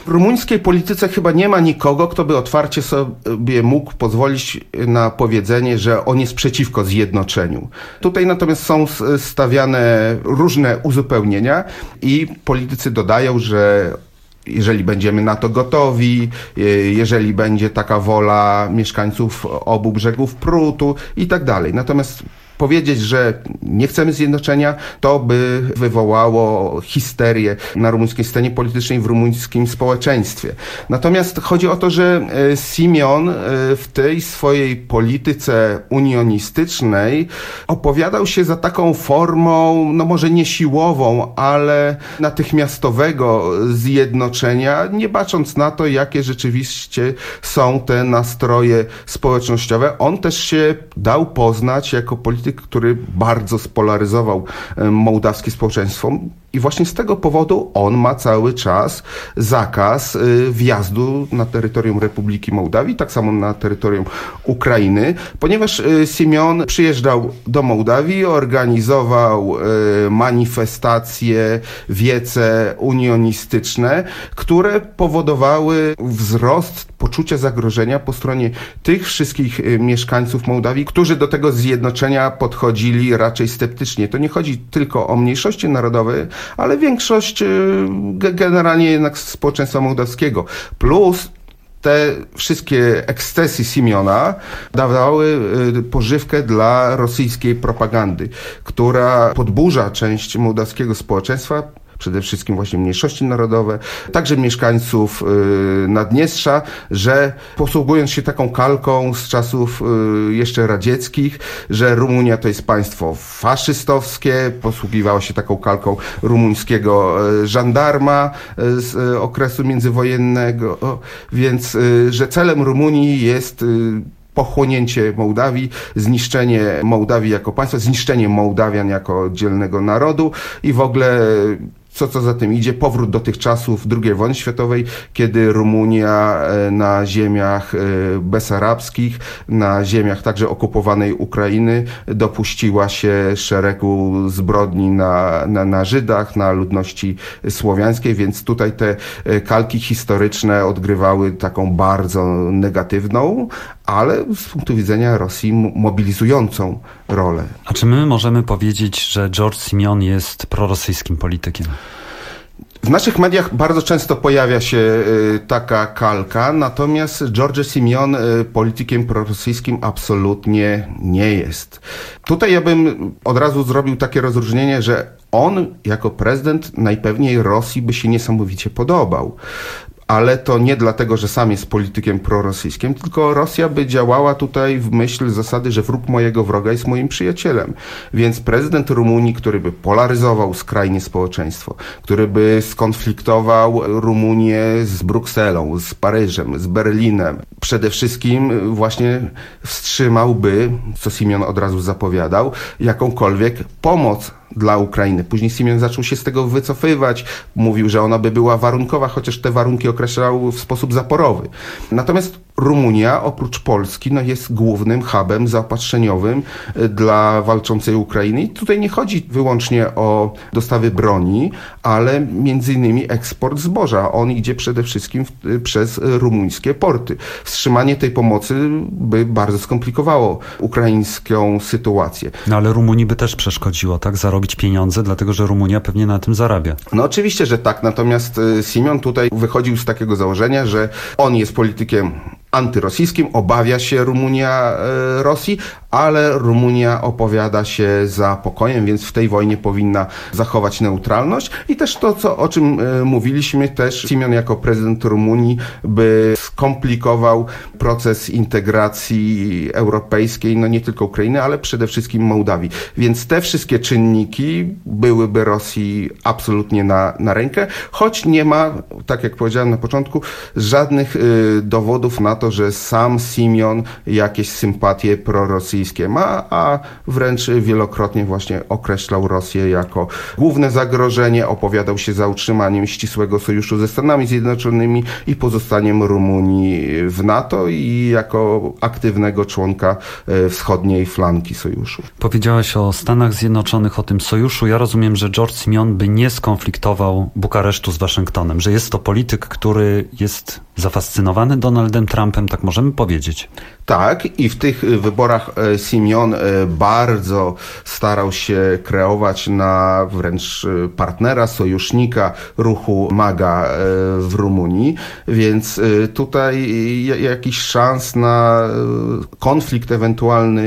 W rumuńskiej polityce chyba nie ma nikogo, kto by otwarcie sobie mógł pozwolić na powiedzenie, że on jest przeciwko zjednoczeniu. Tutaj natomiast są stawiane różne uzupełnienia i politycy dodają, że jeżeli będziemy na to gotowi, jeżeli będzie taka wola mieszkańców obu brzegów prutu i tak dalej. Natomiast powiedzieć, że nie chcemy zjednoczenia, to by wywołało histerię na rumuńskiej scenie politycznej, w rumuńskim społeczeństwie. Natomiast chodzi o to, że Simion w tej swojej polityce unionistycznej opowiadał się za taką formą, no może nie siłową, ale natychmiastowego zjednoczenia, nie bacząc na to, jakie rzeczywiście są te nastroje społecznościowe. On też się dał poznać jako polityk, który bardzo spolaryzował mołdawskie społeczeństwo. I właśnie z tego powodu on ma cały czas zakaz wjazdu na terytorium Republiki Mołdawii, tak samo na terytorium Ukrainy, ponieważ Simion przyjeżdżał do Mołdawii, organizował manifestacje, wiece unionistyczne, które powodowały wzrost poczucia zagrożenia po stronie tych wszystkich mieszkańców Mołdawii, którzy do tego zjednoczenia podchodzili raczej sceptycznie. To nie chodzi tylko o mniejszości narodowe, ale większość generalnie jednak społeczeństwa mołdawskiego. Plus te wszystkie ekscesy Simiona dawały pożywkę dla rosyjskiej propagandy, która podburza część mołdawskiego społeczeństwa, przede wszystkim właśnie mniejszości narodowe, także mieszkańców y, Naddniestrza, że posługując się taką kalką z czasów y, jeszcze radzieckich, że Rumunia to jest państwo faszystowskie, posługiwało się taką kalką rumuńskiego y, żandarma y, z y, okresu międzywojennego, o, więc y, że celem Rumunii jest y, pochłonięcie Mołdawii, zniszczenie Mołdawii jako państwa, zniszczenie Mołdawian jako oddzielnego narodu i w ogóle co co za tym idzie, powrót do tych czasów drugiej wojny światowej, kiedy Rumunia na ziemiach besarabskich, na ziemiach także okupowanej Ukrainy dopuściła się szeregu zbrodni na, na, na Żydach, na ludności słowiańskiej, więc tutaj te kalki historyczne odgrywały taką bardzo negatywną, ale z punktu widzenia Rosji mobilizującą rolę. A czy my możemy powiedzieć, że George Simion jest prorosyjskim politykiem? W naszych mediach bardzo często pojawia się y, taka kalka, natomiast George Simion y, politykiem prorosyjskim absolutnie nie jest. Tutaj ja bym od razu zrobił takie rozróżnienie, że on jako prezydent najpewniej Rosji by się niesamowicie podobał. Ale to nie dlatego, że sam jest politykiem prorosyjskim, tylko Rosja by działała tutaj w myśl zasady, że wróg mojego wroga jest moim przyjacielem. Więc prezydent Rumunii, który by polaryzował skrajnie społeczeństwo, który by skonfliktował Rumunię z Brukselą, z Paryżem, z Berlinem, przede wszystkim właśnie wstrzymałby, co Simion od razu zapowiadał, jakąkolwiek pomoc dla Ukrainy. Później Simion zaczął się z tego wycofywać, mówił, że ona by była warunkowa, chociaż te warunki określał w sposób zaporowy. Natomiast Rumunia, oprócz Polski, no jest głównym hubem zaopatrzeniowym dla walczącej Ukrainy. I tutaj nie chodzi wyłącznie o dostawy broni, ale między innymi eksport zboża. On idzie przede wszystkim w, przez rumuńskie porty. Wstrzymanie tej pomocy by bardzo skomplikowało ukraińską sytuację. No ale Rumunii by też przeszkodziło, tak? Zarobić pieniądze, dlatego że Rumunia pewnie na tym zarabia. No oczywiście, że tak. Natomiast Simion tutaj wychodził z takiego założenia, że on jest politykiem antyrosyjskim, obawia się Rumunia e, Rosji, ale Rumunia opowiada się za pokojem, więc w tej wojnie powinna zachować neutralność. I też to, co, o czym e, mówiliśmy, też Simion jako prezydent Rumunii by skomplikował proces integracji europejskiej, no nie tylko Ukrainy, ale przede wszystkim Mołdawii. Więc te wszystkie czynniki byłyby Rosji absolutnie na, na rękę, choć nie ma, tak jak powiedziałem na początku, żadnych y, dowodów na to, że sam Simion jakieś sympatie prorosyjskie ma, a wręcz wielokrotnie właśnie określał Rosję jako główne zagrożenie, opowiadał się za utrzymaniem ścisłego sojuszu ze Stanami Zjednoczonymi i pozostaniem Rumunii w NATO i jako aktywnego członka wschodniej flanki sojuszu. Powiedziałeś o Stanach Zjednoczonych, o tym sojuszu. Ja rozumiem, że George Simeon by nie skonfliktował Bukaresztu z Waszyngtonem, że jest to polityk, który jest zafascynowany Donaldem Trumpem, tak możemy powiedzieć. Tak, i w tych wyborach Simeon bardzo starał się kreować na wręcz partnera, sojusznika ruchu MAGA w Rumunii, więc tutaj jakiś szans na konflikt ewentualny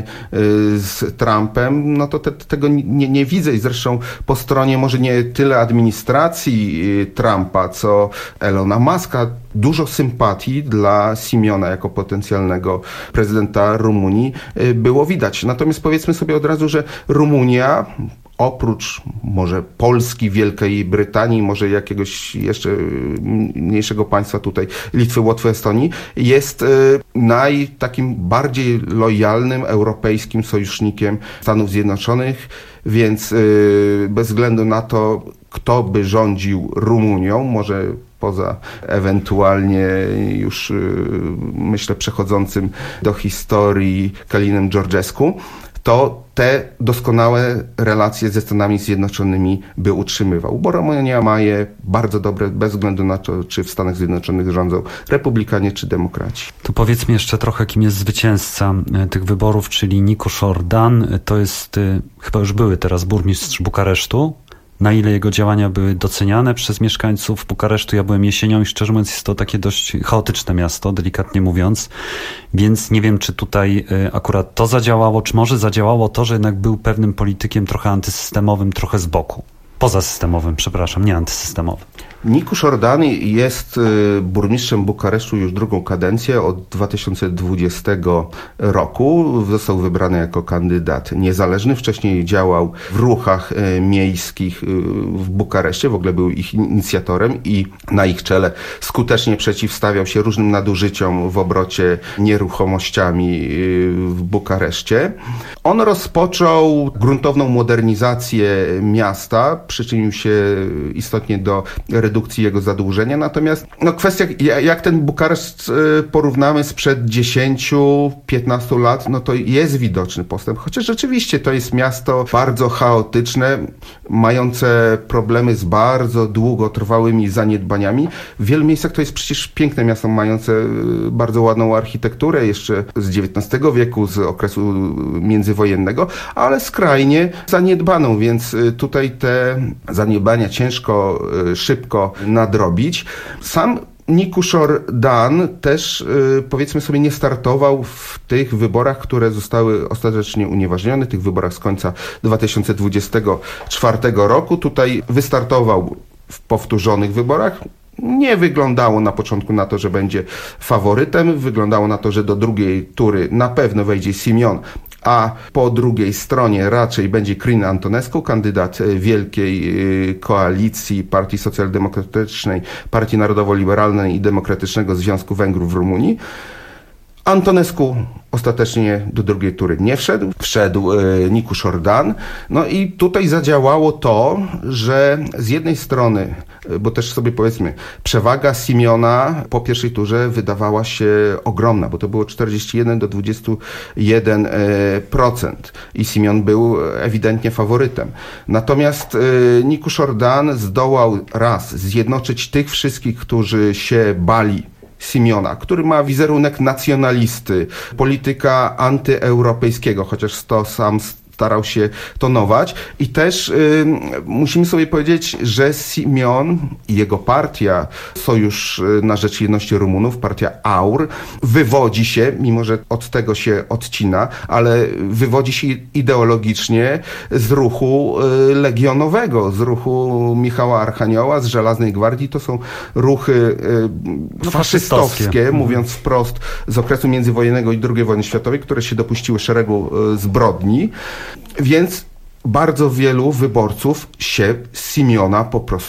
z Trumpem, no to te, tego nie, nie widzę i zresztą po stronie może nie tyle administracji Trumpa, co Elona Muska dużo sympatii dla Simeona jako potencjalnego prezydenta Rumunii było widać. Natomiast powiedzmy sobie od razu, że Rumunia oprócz może Polski, Wielkiej Brytanii, może jakiegoś jeszcze mniejszego państwa tutaj, Litwy, Łotwy, Estonii, jest naj takim bardziej lojalnym europejskim sojusznikiem Stanów Zjednoczonych, więc bez względu na to, kto by rządził Rumunią, może poza ewentualnie już myślę przechodzącym do historii Kalinem Georgescu, to te doskonałe relacje ze Stanami Zjednoczonymi by utrzymywał, bo Rumunia ma je bardzo dobre, bez względu na to, czy w Stanach Zjednoczonych rządzą republikanie czy demokraci. To powiedzmy jeszcze trochę, kim jest zwycięzca tych wyborów, czyli Nikusz Ordan. To jest chyba już były teraz burmistrz Bukaresztu. Na ile jego działania były doceniane przez mieszkańców Bukaresztu? Ja byłem jesienią i szczerze mówiąc jest to takie dość chaotyczne miasto, delikatnie mówiąc, więc nie wiem, czy tutaj akurat to zadziałało, czy może zadziałało to, że jednak był pewnym politykiem trochę antysystemowym, trochę z boku. Pozasystemowym, przepraszam, nie antysystemowym. Nikusz Ordan jest burmistrzem Bukaresztu już drugą kadencję od dwa tysiące dwudziestego roku. Został wybrany jako kandydat niezależny. Wcześniej działał w ruchach miejskich w Bukareszcie. W ogóle był ich inicjatorem i na ich czele skutecznie przeciwstawiał się różnym nadużyciom w obrocie nieruchomościami w Bukareszcie. On rozpoczął gruntowną modernizację miasta. Przyczynił się istotnie do redukcji jego zadłużenia. Natomiast no, kwestia, jak ten Bukareszt porównamy sprzed dziesięciu piętnastu lat, no to jest widoczny postęp. Chociaż rzeczywiście to jest miasto bardzo chaotyczne, mające problemy z bardzo długotrwałymi zaniedbaniami. W wielu miejscach to jest przecież piękne miasto, mające bardzo ładną architekturę jeszcze z dziewiętnastego wieku, z okresu międzywojennego, ale skrajnie zaniedbaną, więc tutaj te zaniedbania ciężko, szybko nadrobić. Sam Nikusz Ordan też, powiedzmy sobie, nie startował w tych wyborach, które zostały ostatecznie unieważnione, tych wyborach z końca dwa tysiące dwudziestego czwartego roku. Tutaj wystartował w powtórzonych wyborach. Nie wyglądało na początku na to, że będzie faworytem. Wyglądało na to, że do drugiej tury na pewno wejdzie Simeon, a po drugiej stronie raczej będzie Crin Antonescu, kandydat wielkiej koalicji Partii Socjaldemokratycznej, Partii Narodowo-Liberalnej i Demokratycznego Związku Węgrów w Rumunii. Antonescu ostatecznie do drugiej tury nie wszedł, wszedł Nikusz Ordan. No i tutaj zadziałało to, że z jednej strony, bo też sobie powiedzmy, przewaga Simeona po pierwszej turze wydawała się ogromna, bo to było czterdzieści jeden do dwudziestu jeden procent i Simeon był ewidentnie faworytem. Natomiast Nikusz Ordan zdołał raz zjednoczyć tych wszystkich, którzy się bali Simeona, który ma wizerunek nacjonalisty, polityka antyeuropejskiego, chociaż to sam starał się tonować. I też y, musimy sobie powiedzieć, że Simeon i jego partia, Sojusz na Rzecz Jedności Rumunów, partia A U R, wywodzi się, mimo że od tego się odcina, ale wywodzi się ideologicznie z ruchu y, legionowego, z ruchu Michała Archanioła, z Żelaznej Gwardii. To są ruchy y, no, faszystowskie, faszystowskie, mówiąc wprost, z okresu międzywojennego i drugiej wojny światowej, które się dopuściły szeregu y, zbrodni. Więc bardzo wielu wyborców się Simeona po prostu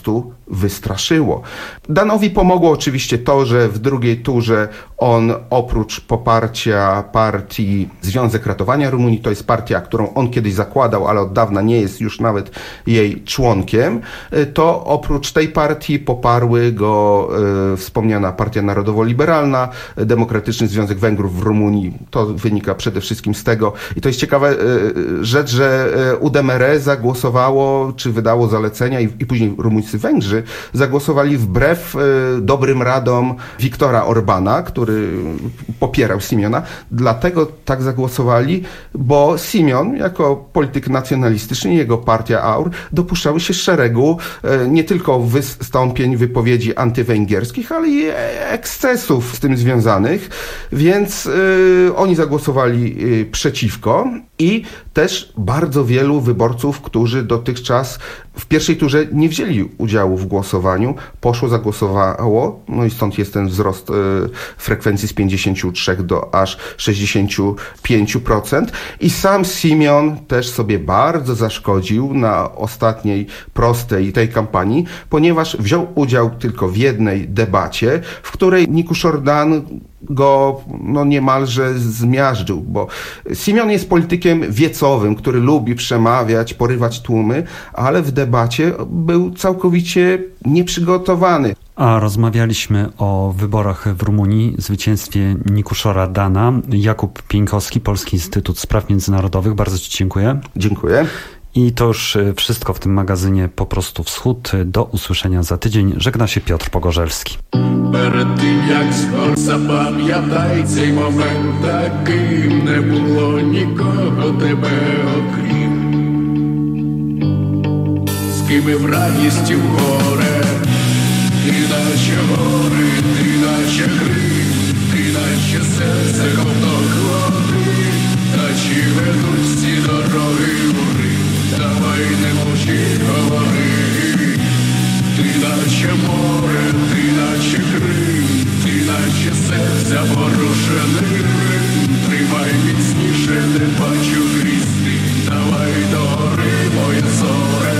wystraszyło. Danowi pomogło oczywiście to, że w drugiej turze on oprócz poparcia partii Związek Ratowania Rumunii, to jest partia, którą on kiedyś zakładał, ale od dawna nie jest już nawet jej członkiem, to oprócz tej partii poparły go e, wspomniana Partia Narodowo-Liberalna, Demokratyczny Związek Węgrów w Rumunii. To wynika przede wszystkim z tego. I to jest ciekawa e, rzecz, że U D M R zagłosowało, czy wydało zalecenia i, i później rumuńscy Węgrzy zagłosowali wbrew y, dobrym radom Viktora Orbana, który popierał Simiona. Dlatego tak zagłosowali, bo Simion jako polityk nacjonalistyczny i jego partia A U R dopuszczały się szeregu y, nie tylko wystąpień, wypowiedzi antywęgierskich, ale i ekscesów z tym związanych, więc y, oni zagłosowali y, przeciwko i też bardzo wielu wyborców, którzy dotychczas w pierwszej turze nie wzięli udziału w głosowaniu, poszło, zagłosowało, no i stąd jest ten wzrost y, frekwencji z pięćdziesięciu trzech do aż sześćdziesięciu pięciu procent. I sam Simion też sobie bardzo zaszkodził na ostatniej prostej tej kampanii, ponieważ wziął udział tylko w jednej debacie, w której Nikusz Ordan go no, niemalże zmiażdżył, bo Simion jest politykiem wiecowym, który lubi przemawiać, porywać tłumy, ale w debacie był całkowicie nieprzygotowany. A rozmawialiśmy o wyborach w Rumunii, zwycięstwie Nikusza Ordana. Jakub Pieńkowski, Polski Instytut Spraw Międzynarodowych. Bardzo Ci dziękuję. Dziękuję. I to już wszystko w tym magazynie Po prostu Wschód. Do usłyszenia za tydzień. Żegna się Piotr Pogorzelski. Перед тим, як скоро запам'ятай цей момент, таким не було нікого тебе окрім. З ким і в радість і в горе, ти наче гори, ти наче грим, ти наче серце ковток води, та чи ведуть всі дороги у Рим, давай не мовчи, говори. Ти наче море, ти наче Крим, ти наче серця порушений ритм. Тримай міцніше, не бачу грізди, давай до гори, моє зоре.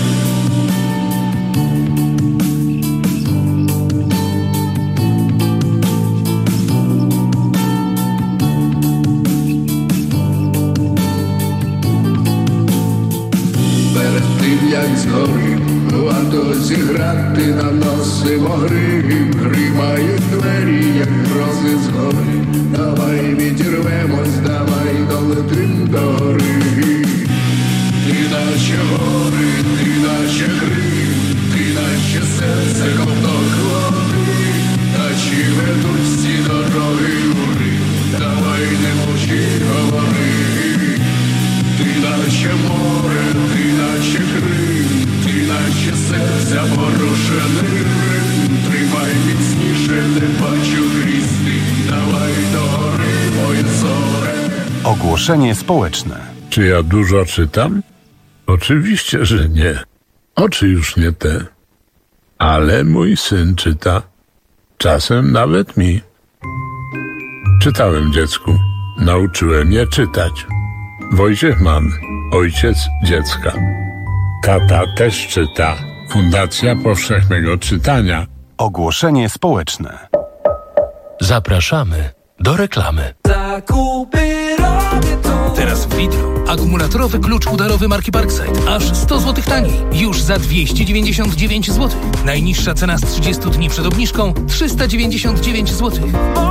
Перед тим, як згорим, варто зіграти, наносимо грим, гримають двері, як грози згори. Давай відірвемось, давай долетим до гори. Ти наче гори, ти наче грим, ти наче серце ковток води, та чи ведуть всі дороги у Рим, давай не мовчи, говори. Ти наче море, ти наче Крим, ти наче серця порушений ритм. Тримай міцніше, не бачу грізди, давай до гори, моє зоре. Ogłoszenie społeczne. Czy ja dużo czytam? Oczywiście, że nie. Oczy już nie te. Ale mój syn czyta. Czasem nawet mi. Czytałem dziecku. Nauczyłem je czytać. Wojciech mam, ojciec dziecka. Tata też czyta. Fundacja Powszechnego Czytania. Ogłoszenie społeczne. Zapraszamy do reklamy. Teraz w Lidlu akumulatorowy klucz udarowy marki Parkside. Aż sto złotych taniej. Już za dwieście dziewięćdziesiąt dziewięć złotych. Najniższa cena z trzydziestu dni przed obniżką trzysta dziewięćdziesiąt dziewięć złotych.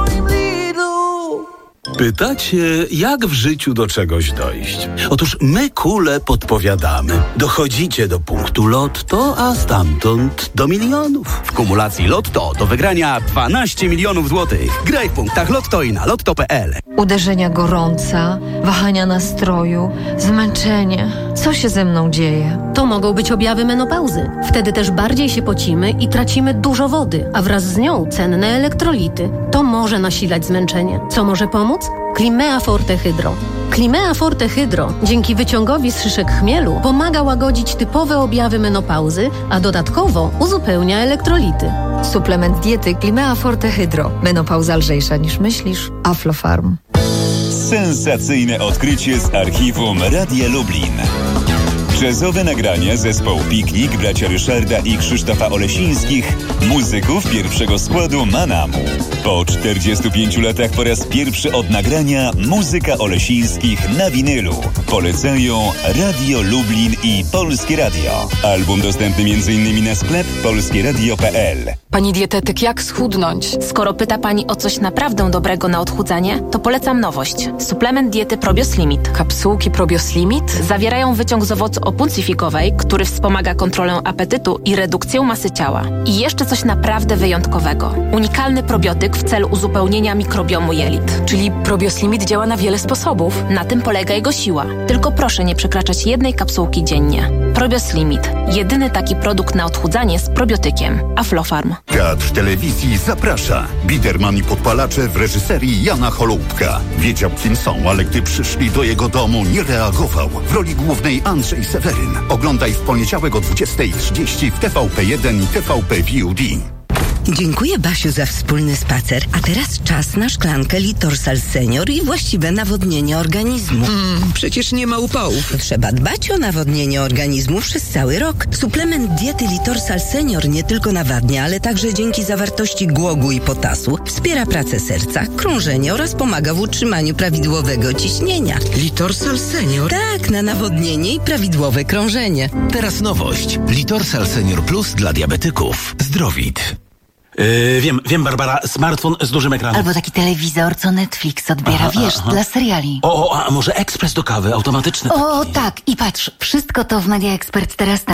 Pytacie, jak w życiu do czegoś dojść? Otóż my kule podpowiadamy. Dochodzicie do punktu Lotto, a stamtąd do milionów. W kumulacji Lotto do wygrania dwanaście milionów złotych. Graj w punktach Lotto i na lotto kropka p l. Uderzenia gorąca, wahania nastroju, zmęczenie. Co się ze mną dzieje? To mogą być objawy menopauzy. Wtedy też bardziej się pocimy i tracimy dużo wody, a wraz z nią cenne elektrolity. To może nasilać zmęczenie. Co może pomóc? Climea Forte Hydro. Climea Forte Hydro dzięki wyciągowi z szyszek chmielu pomaga łagodzić typowe objawy menopauzy, a dodatkowo uzupełnia elektrolity. Suplement diety Climea Forte Hydro. Menopauza lżejsza niż myślisz. Aflofarm. Sensacyjne odkrycie z archiwum Radia Lublin. Jazzowe nagrania zespołu Piknik, bracia Ryszarda i Krzysztofa Olesińskich, muzyków pierwszego składu Manamu. Po czterdziestu pięciu latach po raz pierwszy od nagrania muzyka Olesińskich na winylu. Polecają Radio Lublin i Polskie Radio. Album dostępny między innymi na sklep polskieradio kropka p l. Pani dietetyk, jak schudnąć? Skoro pyta Pani o coś naprawdę dobrego na odchudzanie, to polecam nowość. Suplement diety Probios Limit. Kapsułki Probios Limit? Zawierają wyciąg z owocu opuncyfikowej, który wspomaga kontrolę apetytu i redukcję masy ciała. I jeszcze coś naprawdę wyjątkowego. Unikalny probiotyk w celu uzupełnienia mikrobiomu jelit. Czyli Probios Limit działa na wiele sposobów. Na tym polega jego siła. Tylko proszę nie przekraczać jednej kapsułki dziennie. Probios Limit. Jedyny taki produkt na odchudzanie z probiotykiem. Aflofarm. Teatr Telewizji zaprasza. Biderman i podpalacze w reżyserii Jana Choloupka. Wiedział, kim są, ale gdy przyszli do jego domu, nie reagował. W roli głównej Andrzej Seweryn. Oglądaj w poniedziałek o dwudziestej trzydzieści w T V P jeden i T V P V O D. Dziękuję, Basiu, za wspólny spacer. A teraz czas na szklankę Litorsal Senior i właściwe nawodnienie organizmu. Mm, przecież nie ma upałów. Trzeba dbać o nawodnienie organizmu przez cały rok. Suplement diety Litorsal Senior nie tylko nawadnia, ale także dzięki zawartości głogu i potasu wspiera pracę serca, krążenie oraz pomaga w utrzymaniu prawidłowego ciśnienia. Litorsal Senior? Tak, na nawodnienie i prawidłowe krążenie. Teraz nowość. Litorsal Senior Plus dla diabetyków. Zdrowit. Yy, wiem, wiem, Barbara, smartfon z dużym ekranem. Albo taki telewizor, co Netflix odbiera, aha, wiesz, aha. dla seriali. O, o, a może ekspres do kawy, automatyczny? O, tak, i patrz, wszystko to w Media Expert teraz